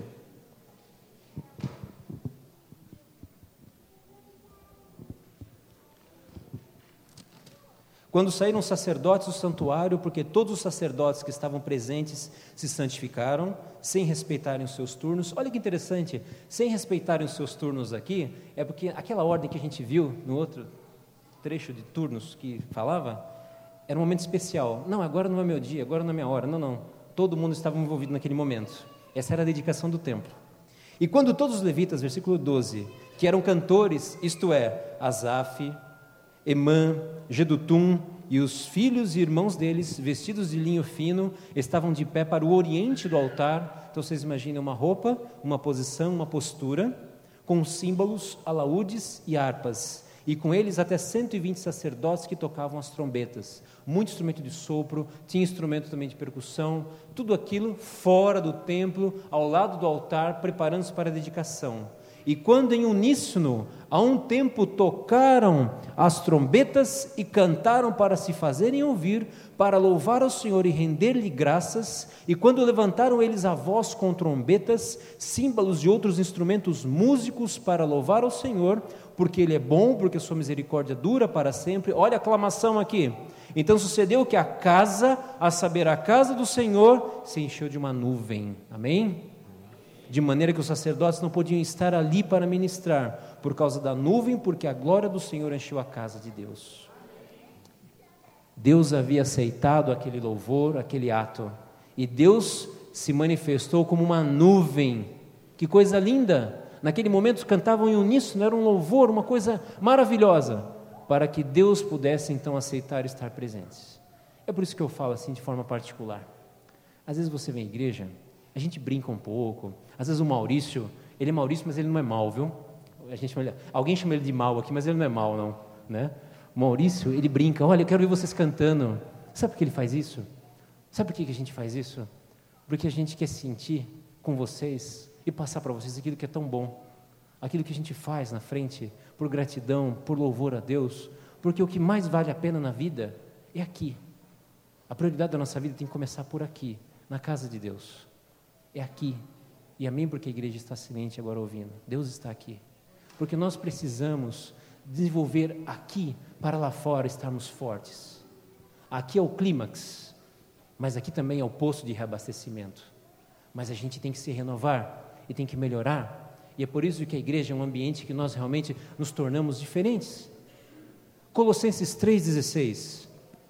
Quando saíram os sacerdotes do santuário, porque todos os sacerdotes que estavam presentes se santificaram, sem respeitarem os seus turnos. Olha que interessante, sem respeitarem os seus turnos aqui, é porque aquela ordem que a gente viu no outro trecho de turnos que falava, era um momento especial. Não, agora não é meu dia, agora não é minha hora. Não. Todo mundo estava envolvido naquele momento. Essa era a dedicação do templo. E quando todos os levitas, versículo 12, que eram cantores, isto é, Asaf, Emã, Jedutum e os filhos e irmãos deles, vestidos de linho fino, estavam de pé para o oriente do altar. Então vocês imaginem uma roupa, uma posição, uma postura, com símbolos, alaúdes e harpas, e com eles até 120 sacerdotes que tocavam as trombetas, muito instrumento de sopro, tinha instrumento também de percussão, tudo aquilo fora do templo, ao lado do altar, preparando-se para a dedicação. E quando em uníssono, a um tempo tocaram as trombetas e cantaram para se fazerem ouvir, para louvar ao Senhor e render-lhe graças, e quando levantaram eles a voz com trombetas, símbolos e outros instrumentos músicos para louvar ao Senhor, porque Ele é bom, porque a sua misericórdia dura para sempre. Olha a aclamação aqui. Então sucedeu que a casa, a saber, a casa do Senhor, se encheu de uma nuvem. Amém? De maneira que os sacerdotes não podiam estar ali para ministrar, por causa da nuvem, porque a glória do Senhor encheu a casa de Deus. Deus havia aceitado aquele louvor, aquele ato, e Deus se manifestou como uma nuvem. Que coisa linda! Naquele momento cantavam em uníssono, era um louvor, uma coisa maravilhosa, para que Deus pudesse então aceitar estar presente. É por isso que eu falo assim de forma particular. Às vezes você vem à igreja, a gente brinca um pouco, às vezes o Maurício, ele é Maurício, mas ele não é mau, viu? Alguém chama ele de mau aqui, mas ele não é mau não, né? O Maurício, ele brinca, olha, eu quero ver vocês cantando. Sabe por que ele faz isso? Sabe por que a gente faz isso? Porque a gente quer sentir com vocês e passar para vocês aquilo que é tão bom, aquilo que a gente faz na frente, por gratidão, por louvor a Deus, porque o que mais vale a pena na vida é aqui. A prioridade da nossa vida tem que começar por aqui, na casa de Deus. É aqui. E amém, porque a igreja está silente agora ouvindo. Deus está aqui. Porque nós precisamos desenvolver aqui, para lá fora estarmos fortes. Aqui é o clímax, mas aqui também é o posto de reabastecimento. Mas a gente tem que se renovar e tem que melhorar, e é por isso que a igreja é um ambiente que nós realmente nos tornamos diferentes. Colossenses 3,16.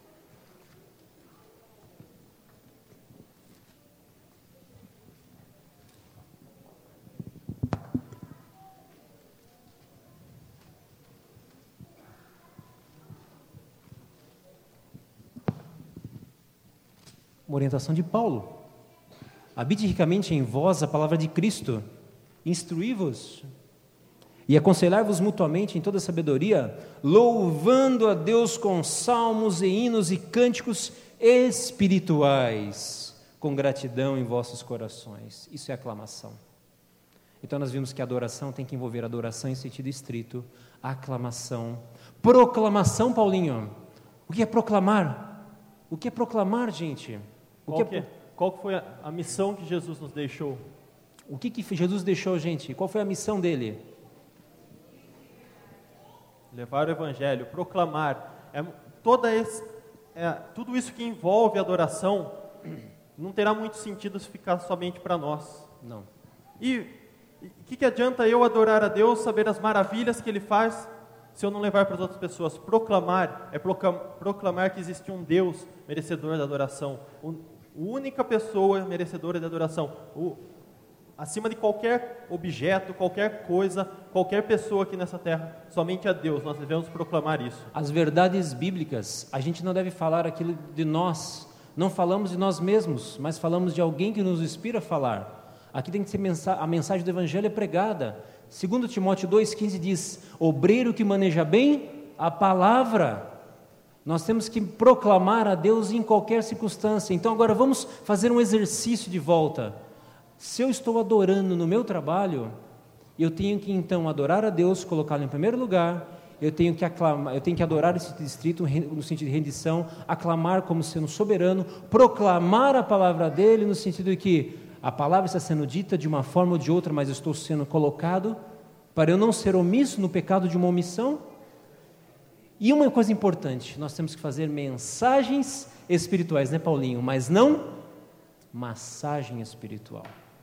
Uma orientação de Paulo. Habite ricamente em vós a palavra de Cristo, instruí-vos e aconselhai-vos mutuamente em toda sabedoria, louvando a Deus com salmos e hinos e cânticos espirituais, com gratidão em vossos corações. Isso é aclamação. Então nós vimos que a adoração tem que envolver adoração em sentido estrito, aclamação, proclamação, Paulinho. O que é proclamar? O que é proclamar, gente? Qual foi a missão que Jesus nos deixou? O que Jesus deixou, gente? Qual foi a missão dele? Levar o evangelho, proclamar. Tudo isso que envolve adoração não terá muito sentido se ficar somente para nós. Não. E o que adianta eu adorar a Deus, saber as maravilhas que Ele faz, se eu não levar para as outras pessoas? Proclamar é proclamar que existe um Deus merecedor da adoração, única pessoa merecedora de adoração, acima de qualquer objeto, qualquer coisa, qualquer pessoa aqui nessa terra, somente a Deus, nós devemos proclamar isso. As verdades bíblicas, a gente não deve falar aquilo de nós, não falamos de nós mesmos, mas falamos de alguém que nos inspira a falar. Aqui tem que ser a mensagem do Evangelho é pregada. 2 Timóteo 2,15 diz, obreiro que maneja bem a palavra. Nós temos que proclamar a Deus em qualquer circunstância. Então agora vamos fazer um exercício de volta. Se eu estou adorando no meu trabalho, eu tenho que então adorar a Deus, colocá-lo em primeiro lugar, eu tenho que aclamar, eu tenho que adorar esse distrito no sentido de rendição, aclamar como sendo soberano, proclamar a palavra dele no sentido de que a palavra está sendo dita de uma forma ou de outra, mas eu estou sendo colocado para eu não ser omisso no pecado de uma omissão. E uma coisa importante, nós temos que fazer mensagens espirituais, né, Paulinho? Mas não massagem espiritual.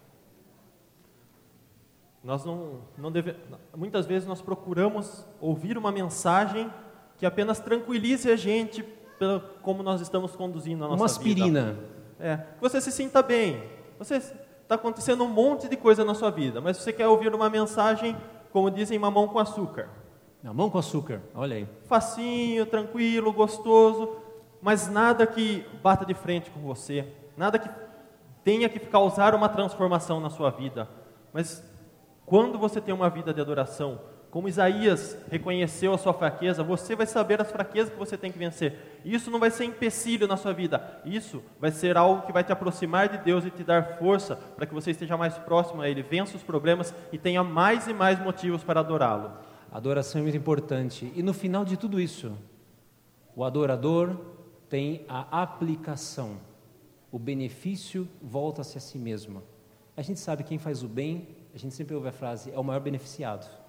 Nós muitas vezes nós procuramos ouvir uma mensagem que apenas tranquilize a gente como nós estamos conduzindo a nossa vida. Uma aspirina. Que você se sinta bem. Está acontecendo um monte de coisa na sua vida, mas você quer ouvir uma mensagem, como dizem, mamão com açúcar. Mamão com açúcar, olha aí. Facinho, tranquilo, gostoso, mas nada que bata de frente com você, nada que tenha que causar uma transformação na sua vida. Mas quando você tem uma vida de adoração, como Isaías reconheceu a sua fraqueza, você vai saber as fraquezas que você tem que vencer. Isso não vai ser empecilho na sua vida. Isso vai ser algo que vai te aproximar de Deus e te dar força para que você esteja mais próximo a Ele, vença os problemas e tenha mais e mais motivos para adorá-lo. A adoração é muito importante. E no final de tudo isso, o adorador tem a aplicação. O benefício volta-se a si mesmo. A gente sabe quem faz o bem, a gente sempre ouve a frase, é o maior beneficiado.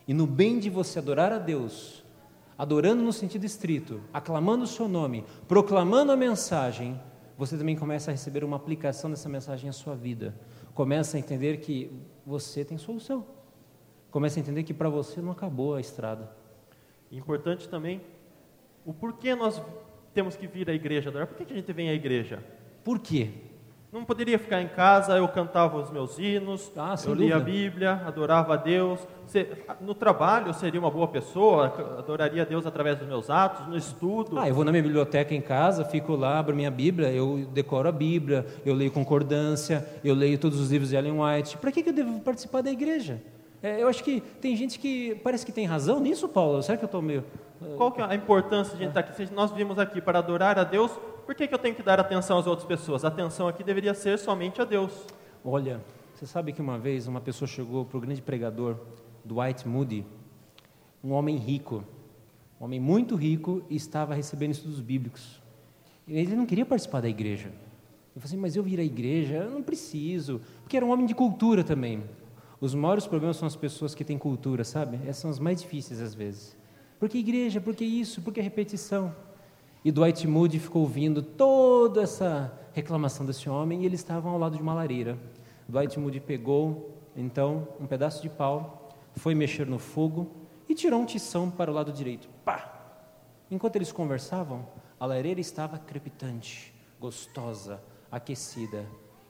E no bem de você adorar a Deus, adorando no sentido estrito, aclamando o seu nome, proclamando a mensagem, você também começa a receber uma aplicação dessa mensagem à sua vida. Começa a entender que você tem solução. Começa a entender que para você não acabou a estrada. Importante também, o porquê nós temos que vir à igreja adorar. Por que a gente vem à igreja? Por quê? Não poderia ficar em casa, eu cantava os meus hinos, sem eu lia a dúvida. Bíblia, adorava a Deus. No trabalho eu seria uma boa pessoa, adoraria a Deus através dos meus atos, no estudo. Eu vou na minha biblioteca em casa, fico lá, abro minha Bíblia, eu decoro a Bíblia, eu leio concordância, eu leio todos os livros de Ellen White. Para que eu devo participar da igreja? Eu acho que tem gente que parece que tem razão nisso, Paulo. Será que eu estou meio... Qual que é a importância de a gente estar aqui? Se nós vimos aqui para adorar a Deus, por que eu tenho que dar atenção às outras pessoas? A atenção aqui deveria ser somente a Deus. Olha, você sabe que uma vez uma pessoa chegou para o grande pregador Dwight Moody, um homem rico, um homem muito rico, e estava recebendo estudos bíblicos. Ele não queria participar da igreja. Eu falei assim, mas eu vir à igreja? Eu não preciso, porque era um homem de cultura também. Os maiores problemas são as pessoas que têm cultura, sabe? Essas são as mais difíceis às vezes. Por que igreja? Por que isso? Por que repetição? E Dwight Moody ficou ouvindo toda essa reclamação desse homem e eles estavam ao lado de uma lareira. Dwight Moody pegou, então, um pedaço de pau, foi mexer no fogo e tirou um tição para o lado direito. Pá! Enquanto eles conversavam, a lareira estava crepitante, gostosa, aquecida.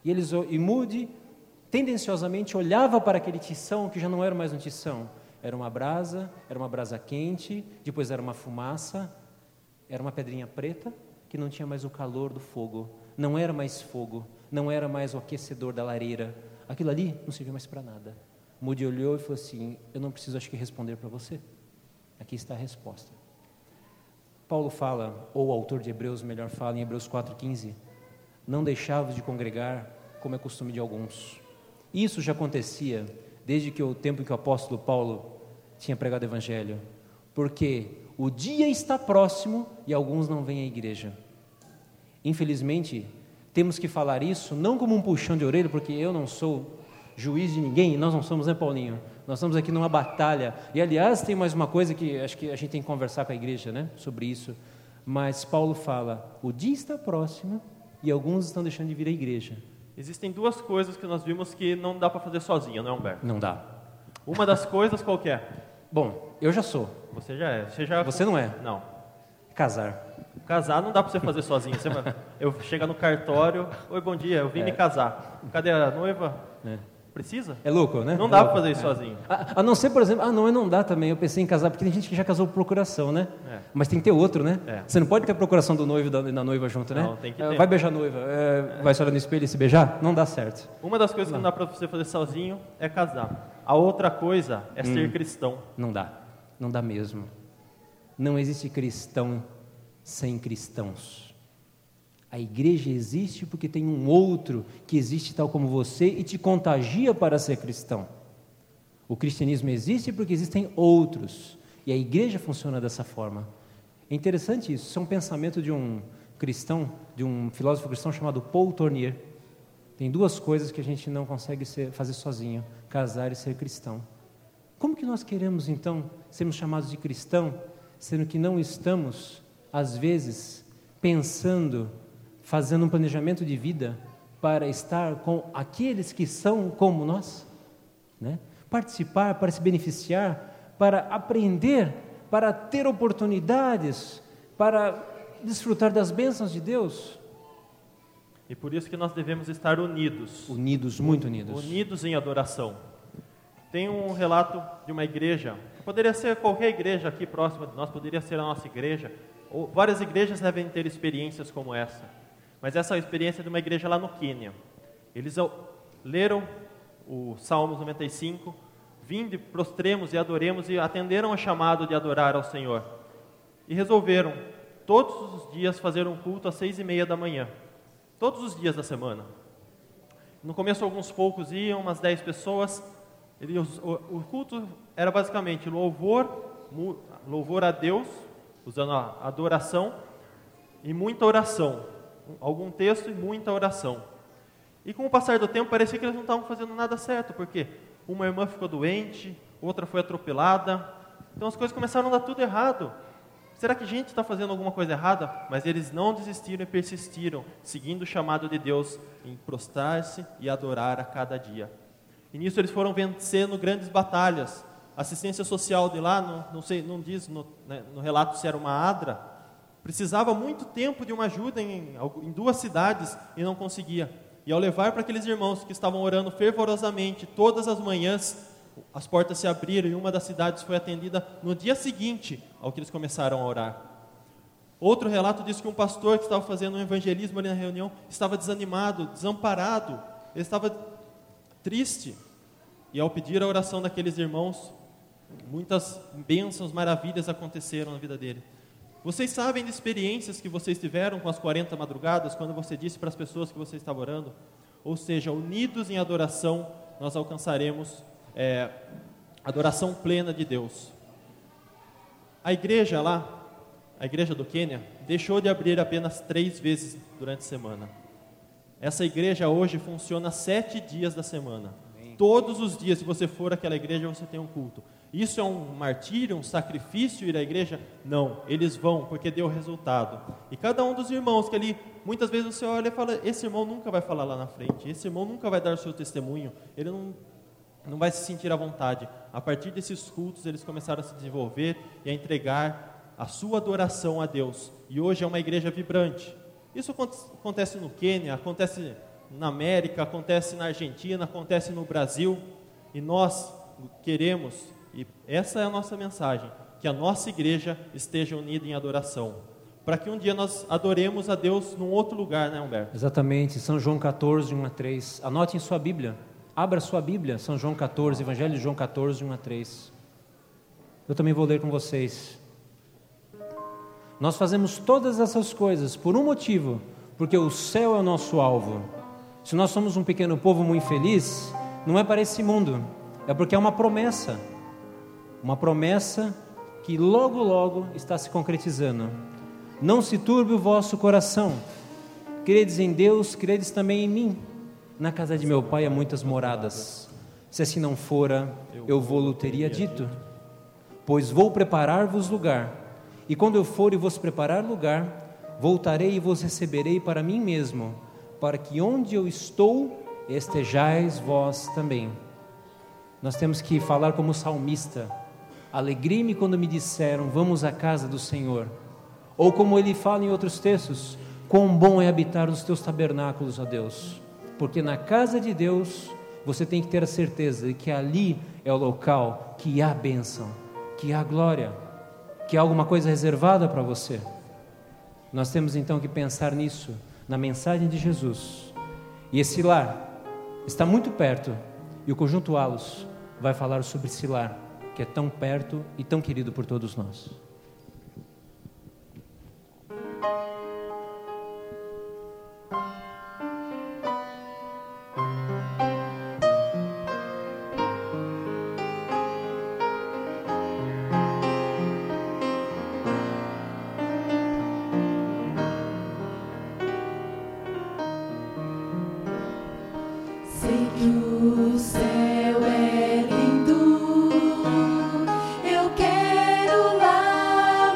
E Moody tendenciosamente olhava para aquele tição que já não era mais um tição. Era uma brasa quente, depois era uma fumaça, era uma pedrinha preta que não tinha mais o calor do fogo, não era mais fogo, não era mais o aquecedor da lareira. Aquilo ali não servia mais para nada. Moody olhou e falou assim, eu não preciso acho que responder para você. Aqui está a resposta. Paulo fala, ou o autor de Hebreus melhor fala em Hebreus 4,15, não deixavos de congregar como é costume de alguns. Isso já acontecia desde que o tempo em que o apóstolo Paulo tinha pregado o evangelho, porque o dia está próximo e alguns não vêm à igreja. Infelizmente, temos que falar isso não como um puxão de orelha, porque eu não sou juiz de ninguém, nós não somos, né, Paulinho? Nós estamos aqui numa batalha. E, aliás, tem mais uma coisa que acho que a gente tem que conversar com a igreja, né, sobre isso. Mas Paulo fala, o dia está próximo e alguns estão deixando de vir à igreja. Existem duas coisas que nós vimos que não dá para fazer sozinho, não é, Humberto? Não dá. Uma das coisas qual que é? Bom, eu já sou. Você já é. Você não é? Não. Casar. Casar não dá para você fazer sozinho. Eu chego no cartório, oi, bom dia, eu vim me casar. Cadê a noiva? Precisa? É louco, né? Não dá para fazer isso sozinho. A não ser, por exemplo, não dá também. Eu pensei em casar, porque tem gente que já casou por procuração, né? Mas tem que ter outro, né? Você não pode ter a procuração do noivo e da noiva junto, né? Não, tem que ter. Vai beijar a noiva, vai se olhar no espelho e se beijar? Não dá certo. Uma das coisas que não dá para você fazer sozinho é casar. A outra coisa é ser cristão. Não dá mesmo. Não existe cristão sem cristãos. A igreja existe porque tem um outro que existe tal como você e te contagia para ser cristão. O cristianismo existe porque existem outros. E a igreja funciona dessa forma. É interessante isso. Isso é um pensamento de um cristão, de um filósofo cristão chamado Paul Tournier. Tem duas coisas que a gente não consegue fazer sozinho: casar e ser cristão. Como que nós queremos, então, sermos chamados de cristão, sendo que não estamos, às vezes, pensando, fazendo um planejamento de vida para estar com aqueles que são como nós, né? Participar, para se beneficiar, para aprender, para ter oportunidades, para desfrutar das bênçãos de Deus. E por isso que nós devemos estar unidos. Unidos, muito unidos. Unidos em adoração. Tem um relato de uma igreja, poderia ser qualquer igreja aqui próxima de nós, poderia ser a nossa igreja, ou várias igrejas devem ter experiências como essa, mas essa é a experiência de uma igreja lá no Quênia. Eles leram o Salmos 95, vinde, prostremos e adoremos, e atenderam ao chamado de adorar ao Senhor, e resolveram todos os dias fazer um culto às 6:30 da manhã, todos os dias da semana. No começo alguns poucos iam, umas 10 pessoas. O culto era basicamente louvor a Deus, usando a adoração, e muita oração, algum texto e muita oração. E com o passar do tempo parecia que eles não estavam fazendo nada certo, porque uma irmã ficou doente, outra foi atropelada. Então as coisas começaram a dar tudo errado. Será que a gente está fazendo alguma coisa errada? Mas eles não desistiram e persistiram, seguindo o chamado de Deus em prostrar-se e adorar a cada dia. E nisso eles foram vencendo grandes batalhas. A assistência social de lá, não diz no relato se era uma ADRA, precisava muito tempo de uma ajuda em 2 cidades e não conseguia. E ao levar para aqueles irmãos que estavam orando fervorosamente todas as manhãs, as portas se abriram e uma das cidades foi atendida no dia seguinte ao que eles começaram a orar. Outro relato diz que um pastor que estava fazendo um evangelismo ali na reunião estava desanimado, desamparado, ele estava triste. E ao pedir a oração daqueles irmãos, muitas bênçãos, maravilhas aconteceram na vida dele. Vocês sabem de experiências que vocês tiveram com as 40 madrugadas, quando você disse para as pessoas que você estava orando? Ou seja, unidos em adoração, nós alcançaremos adoração plena de Deus. A igreja lá, a igreja do Quênia, deixou de abrir apenas 3 vezes durante a semana. Essa igreja hoje funciona 7 dias da semana. Todos os dias, se você for àquela igreja, você tem um culto. Isso é um martírio, um sacrifício ir à igreja? Não, eles vão porque deu resultado. E cada um dos irmãos que ali, muitas vezes você olha e fala, esse irmão nunca vai falar lá na frente, esse irmão nunca vai dar o seu testemunho, ele não vai se sentir à vontade. A partir desses cultos, eles começaram a se desenvolver e a entregar a sua adoração a Deus. E hoje é uma igreja vibrante. Isso acontece no Quênia, acontece na América, acontece na Argentina, acontece no Brasil. E nós queremos, e essa é a nossa mensagem, que a nossa igreja esteja unida em adoração. Para que um dia nós adoremos a Deus num outro lugar, né, Humberto? Exatamente, São João 14, 1 a 3. Anote em sua Bíblia. Abra sua Bíblia, São João 14, Evangelho de João 14, 1 a 3. Eu também vou ler com vocês. Nós fazemos todas essas coisas por um motivo, porque o céu é o nosso alvo. Se nós somos um pequeno povo muito feliz, não é para esse mundo, é porque é uma promessa que logo, logo está se concretizando. Não se turbe o vosso coração, credes em Deus, credes também em mim. Na casa de meu pai há muitas moradas. Se assim não fora, eu vou-lo teria dito. Pois vou preparar-vos lugar. E quando eu for e vos preparar lugar, voltarei e vos receberei para mim mesmo, para que onde eu estou, estejais vós também. Nós temos que falar como salmista. Alegrei-me quando me disseram, vamos à casa do Senhor. Ou como ele fala em outros textos, quão bom é habitar nos teus tabernáculos, ó Deus. Porque na casa de Deus, você tem que ter a certeza de que ali é o local que há bênção, que há glória, que há alguma coisa reservada para você. Nós temos então que pensar nisso, na mensagem de Jesus. E esse lar está muito perto, e o Conjunto Alos vai falar sobre esse lar, que é tão perto e tão querido por todos nós. Sei que o céu é lindo, eu quero lá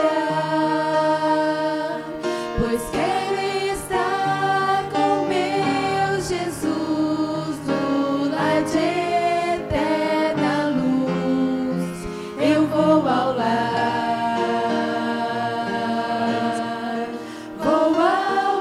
morar, pois quero estar com meu Jesus do lar de eterna luz. Eu vou ao lar, vou ao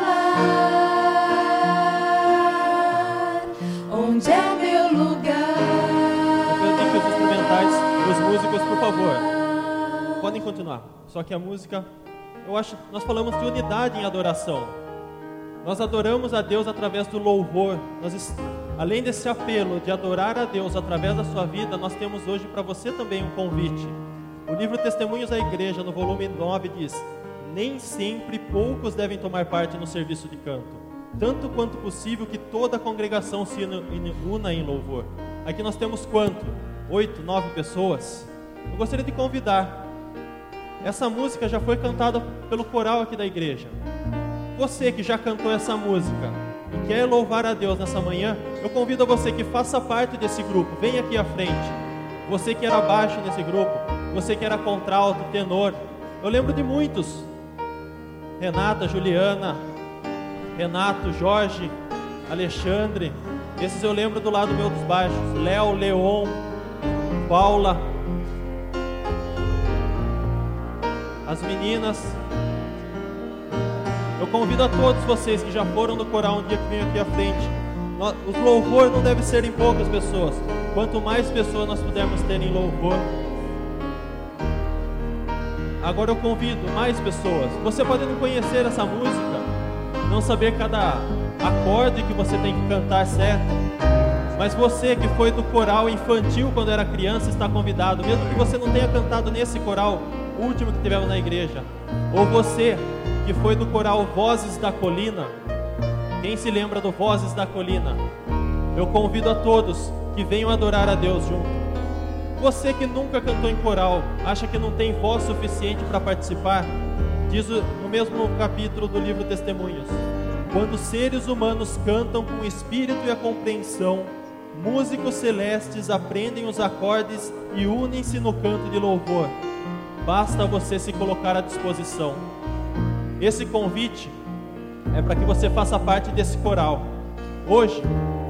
lar, onde é meu lugar. Eu tenho que os instrumentais, os músicos, por favor, podem continuar. Só que a música, nós falamos de unidade em adoração. Nós adoramos a Deus através do louvor. Além desse apelo de adorar a Deus através da sua vida, nós temos hoje para você também um convite. O livro Testemunhos da Igreja, no volume 9, diz: nem sempre poucos devem tomar parte no serviço de canto, tanto quanto possível que toda a congregação se una em louvor. Aqui nós temos quanto? 8, 9 pessoas. Eu gostaria de convidar. Essa música já foi cantada pelo coral aqui da igreja. Você que já cantou essa música e quer louvar a Deus nessa manhã, eu convido a você que faça parte desse grupo. Venha aqui à frente. você que era baixo nesse grupo, você que era contralto, tenor. Eu lembro de muitos. Renata, Juliana, Renato, Jorge, Alexandre. Esses eu lembro do lado meu dos baixos. Léo, Leon, Paula. As meninas. Eu convido a todos vocês que já foram no coral um dia que vem aqui à frente. O louvor não deve ser em poucas pessoas. Quanto mais pessoas nós pudermos ter em louvor. Agora eu convido mais pessoas. Você pode não conhecer essa música, não saber cada acorde que você tem que cantar certo, mas você que foi do coral infantil quando era criança está convidado, mesmo que você não tenha cantado nesse coral último que tivemos na igreja, ou você que foi do coral Vozes da Colina. Quem se lembra do Vozes da Colina? Eu convido a todos que venham adorar a Deus junto. Você que nunca cantou em coral, acha que não tem voz suficiente para participar? Diz no mesmo capítulo do livro Testemunhos: quando seres humanos cantam com o espírito e a compreensão, músicos celestes aprendem os acordes e unem-se no canto de louvor. Basta você se colocar à disposição. Esse convite é para que você faça parte desse coral. Hoje,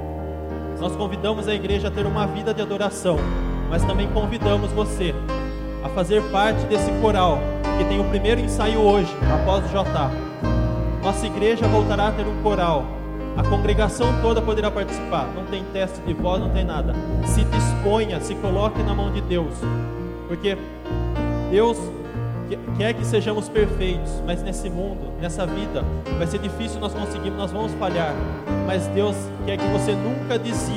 nós convidamos a igreja a ter uma vida de adoração, mas também convidamos você a fazer parte desse coral, que tem o primeiro ensaio hoje, após o J. Nossa igreja voltará a ter um coral. A congregação toda poderá participar. Não tem teste de voz, não tem nada. Se disponha, se coloque na mão de Deus. Porque Deus quer que sejamos perfeitos, mas nesse mundo, nessa vida, vai ser difícil nós conseguirmos, nós vamos falhar. Mas Deus quer que você nunca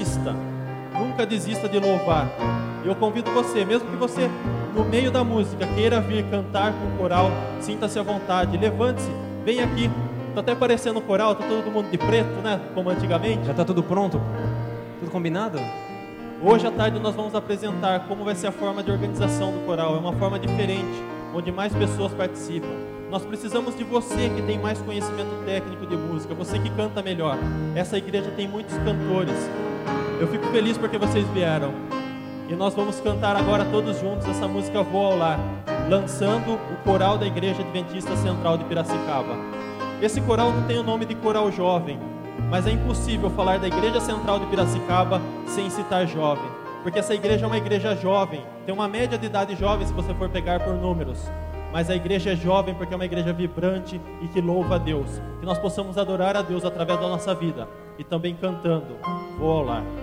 desista de louvar. E eu convido você, mesmo que você no meio da música queira vir cantar com o coral, sinta-se à vontade, levante-se, vem aqui. Está até parecendo um coral, está todo mundo de preto, né? Como antigamente. Já está tudo pronto? Tudo combinado? Hoje à tarde nós vamos apresentar como vai ser a forma de organização do coral. É uma forma diferente, onde mais pessoas participam. Nós precisamos de você que tem mais conhecimento técnico de música, você que canta melhor. Essa igreja tem muitos cantores. Eu fico feliz porque vocês vieram. E nós vamos cantar agora todos juntos essa música Vou ao Lar, lançando o coral da Igreja Adventista Central de Piracicaba. Esse coral não tem o nome de coral jovem, mas é impossível falar da Igreja Central de Piracicaba sem citar jovem, porque essa igreja é uma igreja jovem, tem uma média de idade jovem se você for pegar por números, mas a igreja é jovem porque é uma igreja vibrante e que louva a Deus, que nós possamos adorar a Deus através da nossa vida e também cantando Vou ao Lar.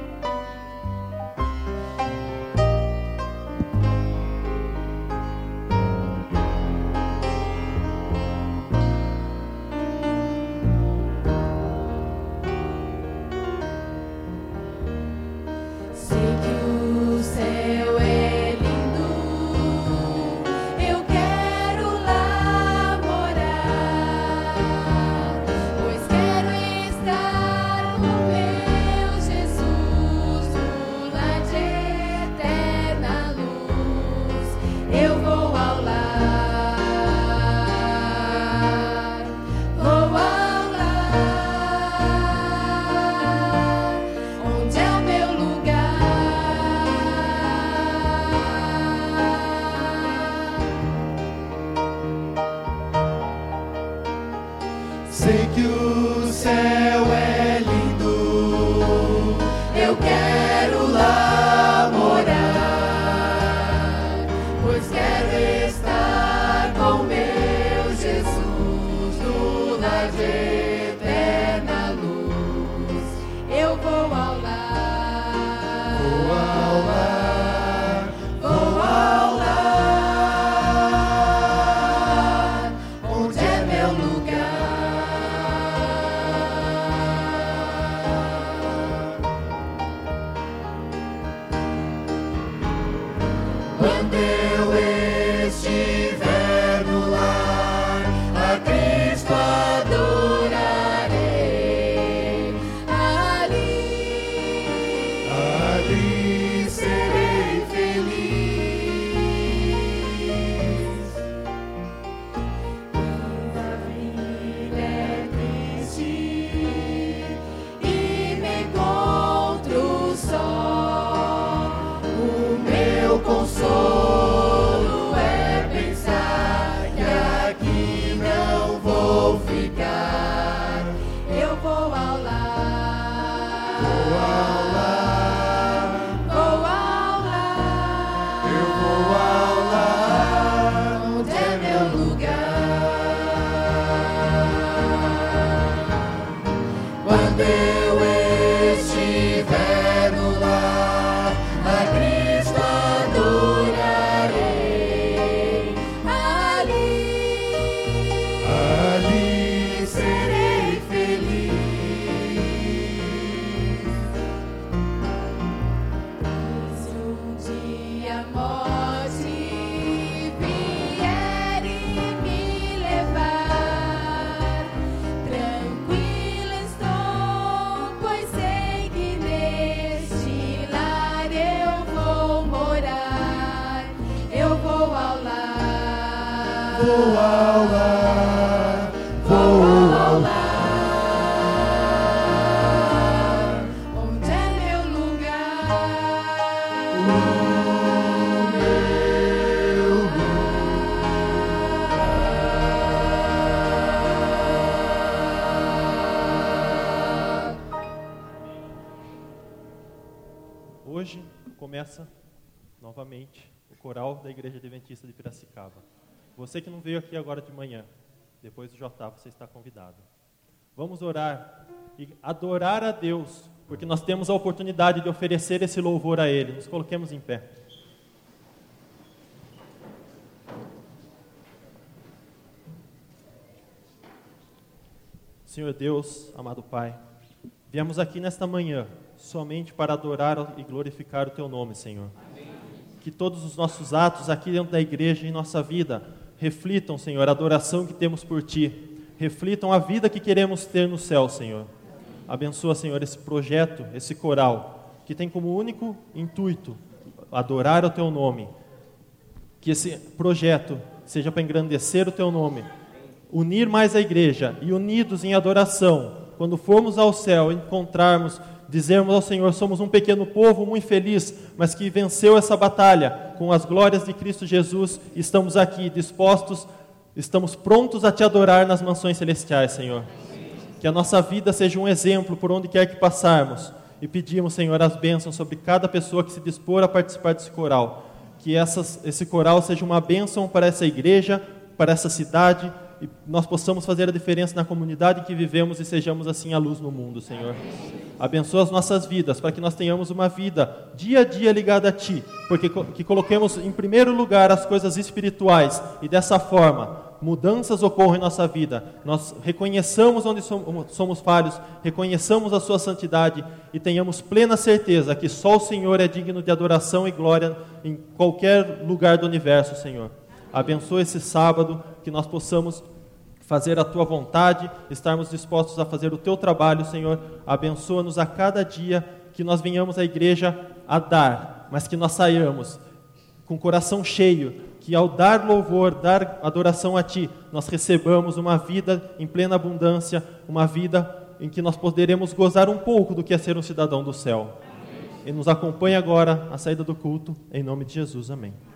Sei que o céu é lindo, eu quero lá morar, pois quero estar com meu Jesus no lar de eterna luz. Eu vou ao lar, vou ao lar, vou ao lar, onde é meu lugar. Quando eu estiver no lar, a Cristo adorarei. Ali Vou ao lar, onde é meu lugar. Hoje começa novamente o coral da Igreja Adventista de Piracicaba. Você que não veio aqui agora de manhã, depois do Jotá, você está convidado. Vamos orar e adorar a Deus, porque nós temos a oportunidade de oferecer esse louvor a Ele. Nos coloquemos em pé. Senhor Deus, amado Pai, viemos aqui nesta manhã somente para adorar e glorificar o Teu nome, Senhor. Que todos os nossos atos aqui dentro da igreja e em nossa vida reflitam, Senhor, a adoração que temos por Ti, reflitam a vida que queremos ter no céu, Senhor. Abençoa, Senhor, esse projeto, esse coral, que tem como único intuito adorar o Teu nome. Que esse projeto seja para engrandecer o Teu nome, unir mais a igreja e unidos em adoração, quando formos ao céu, encontrarmos, dizermos ao Senhor, somos um pequeno povo muito feliz, mas que venceu essa batalha com as glórias de Cristo Jesus, e estamos aqui dispostos, estamos prontos a Te adorar nas mansões celestiais, Senhor. Que a nossa vida seja um exemplo por onde quer que passarmos, e pedimos, Senhor, as bênçãos sobre cada pessoa que se dispor a participar desse coral. Que esse coral seja uma bênção para essa igreja, para essa cidade, e nós possamos fazer a diferença na comunidade em que vivemos e sejamos assim a luz no mundo, Senhor. Abençoa as nossas vidas, para que nós tenhamos uma vida dia a dia ligada a Ti, porque que coloquemos em primeiro lugar as coisas espirituais, e dessa forma mudanças ocorrem em nossa vida. Nós reconheçamos onde somos falhos, reconheçamos a Sua santidade e tenhamos plena certeza que só o Senhor é digno de adoração e glória em qualquer lugar do universo, Senhor. Abençoa esse sábado, que nós possamos fazer a Tua vontade, estarmos dispostos a fazer o Teu trabalho, Senhor. Abençoa-nos a cada dia, que nós venhamos à igreja a dar, mas que nós saiamos com o coração cheio, que ao dar louvor, dar adoração a Ti, nós recebamos uma vida em plena abundância, uma vida em que nós poderemos gozar um pouco do que é ser um cidadão do céu. E nos acompanhe agora à saída do culto, em nome de Jesus, amém.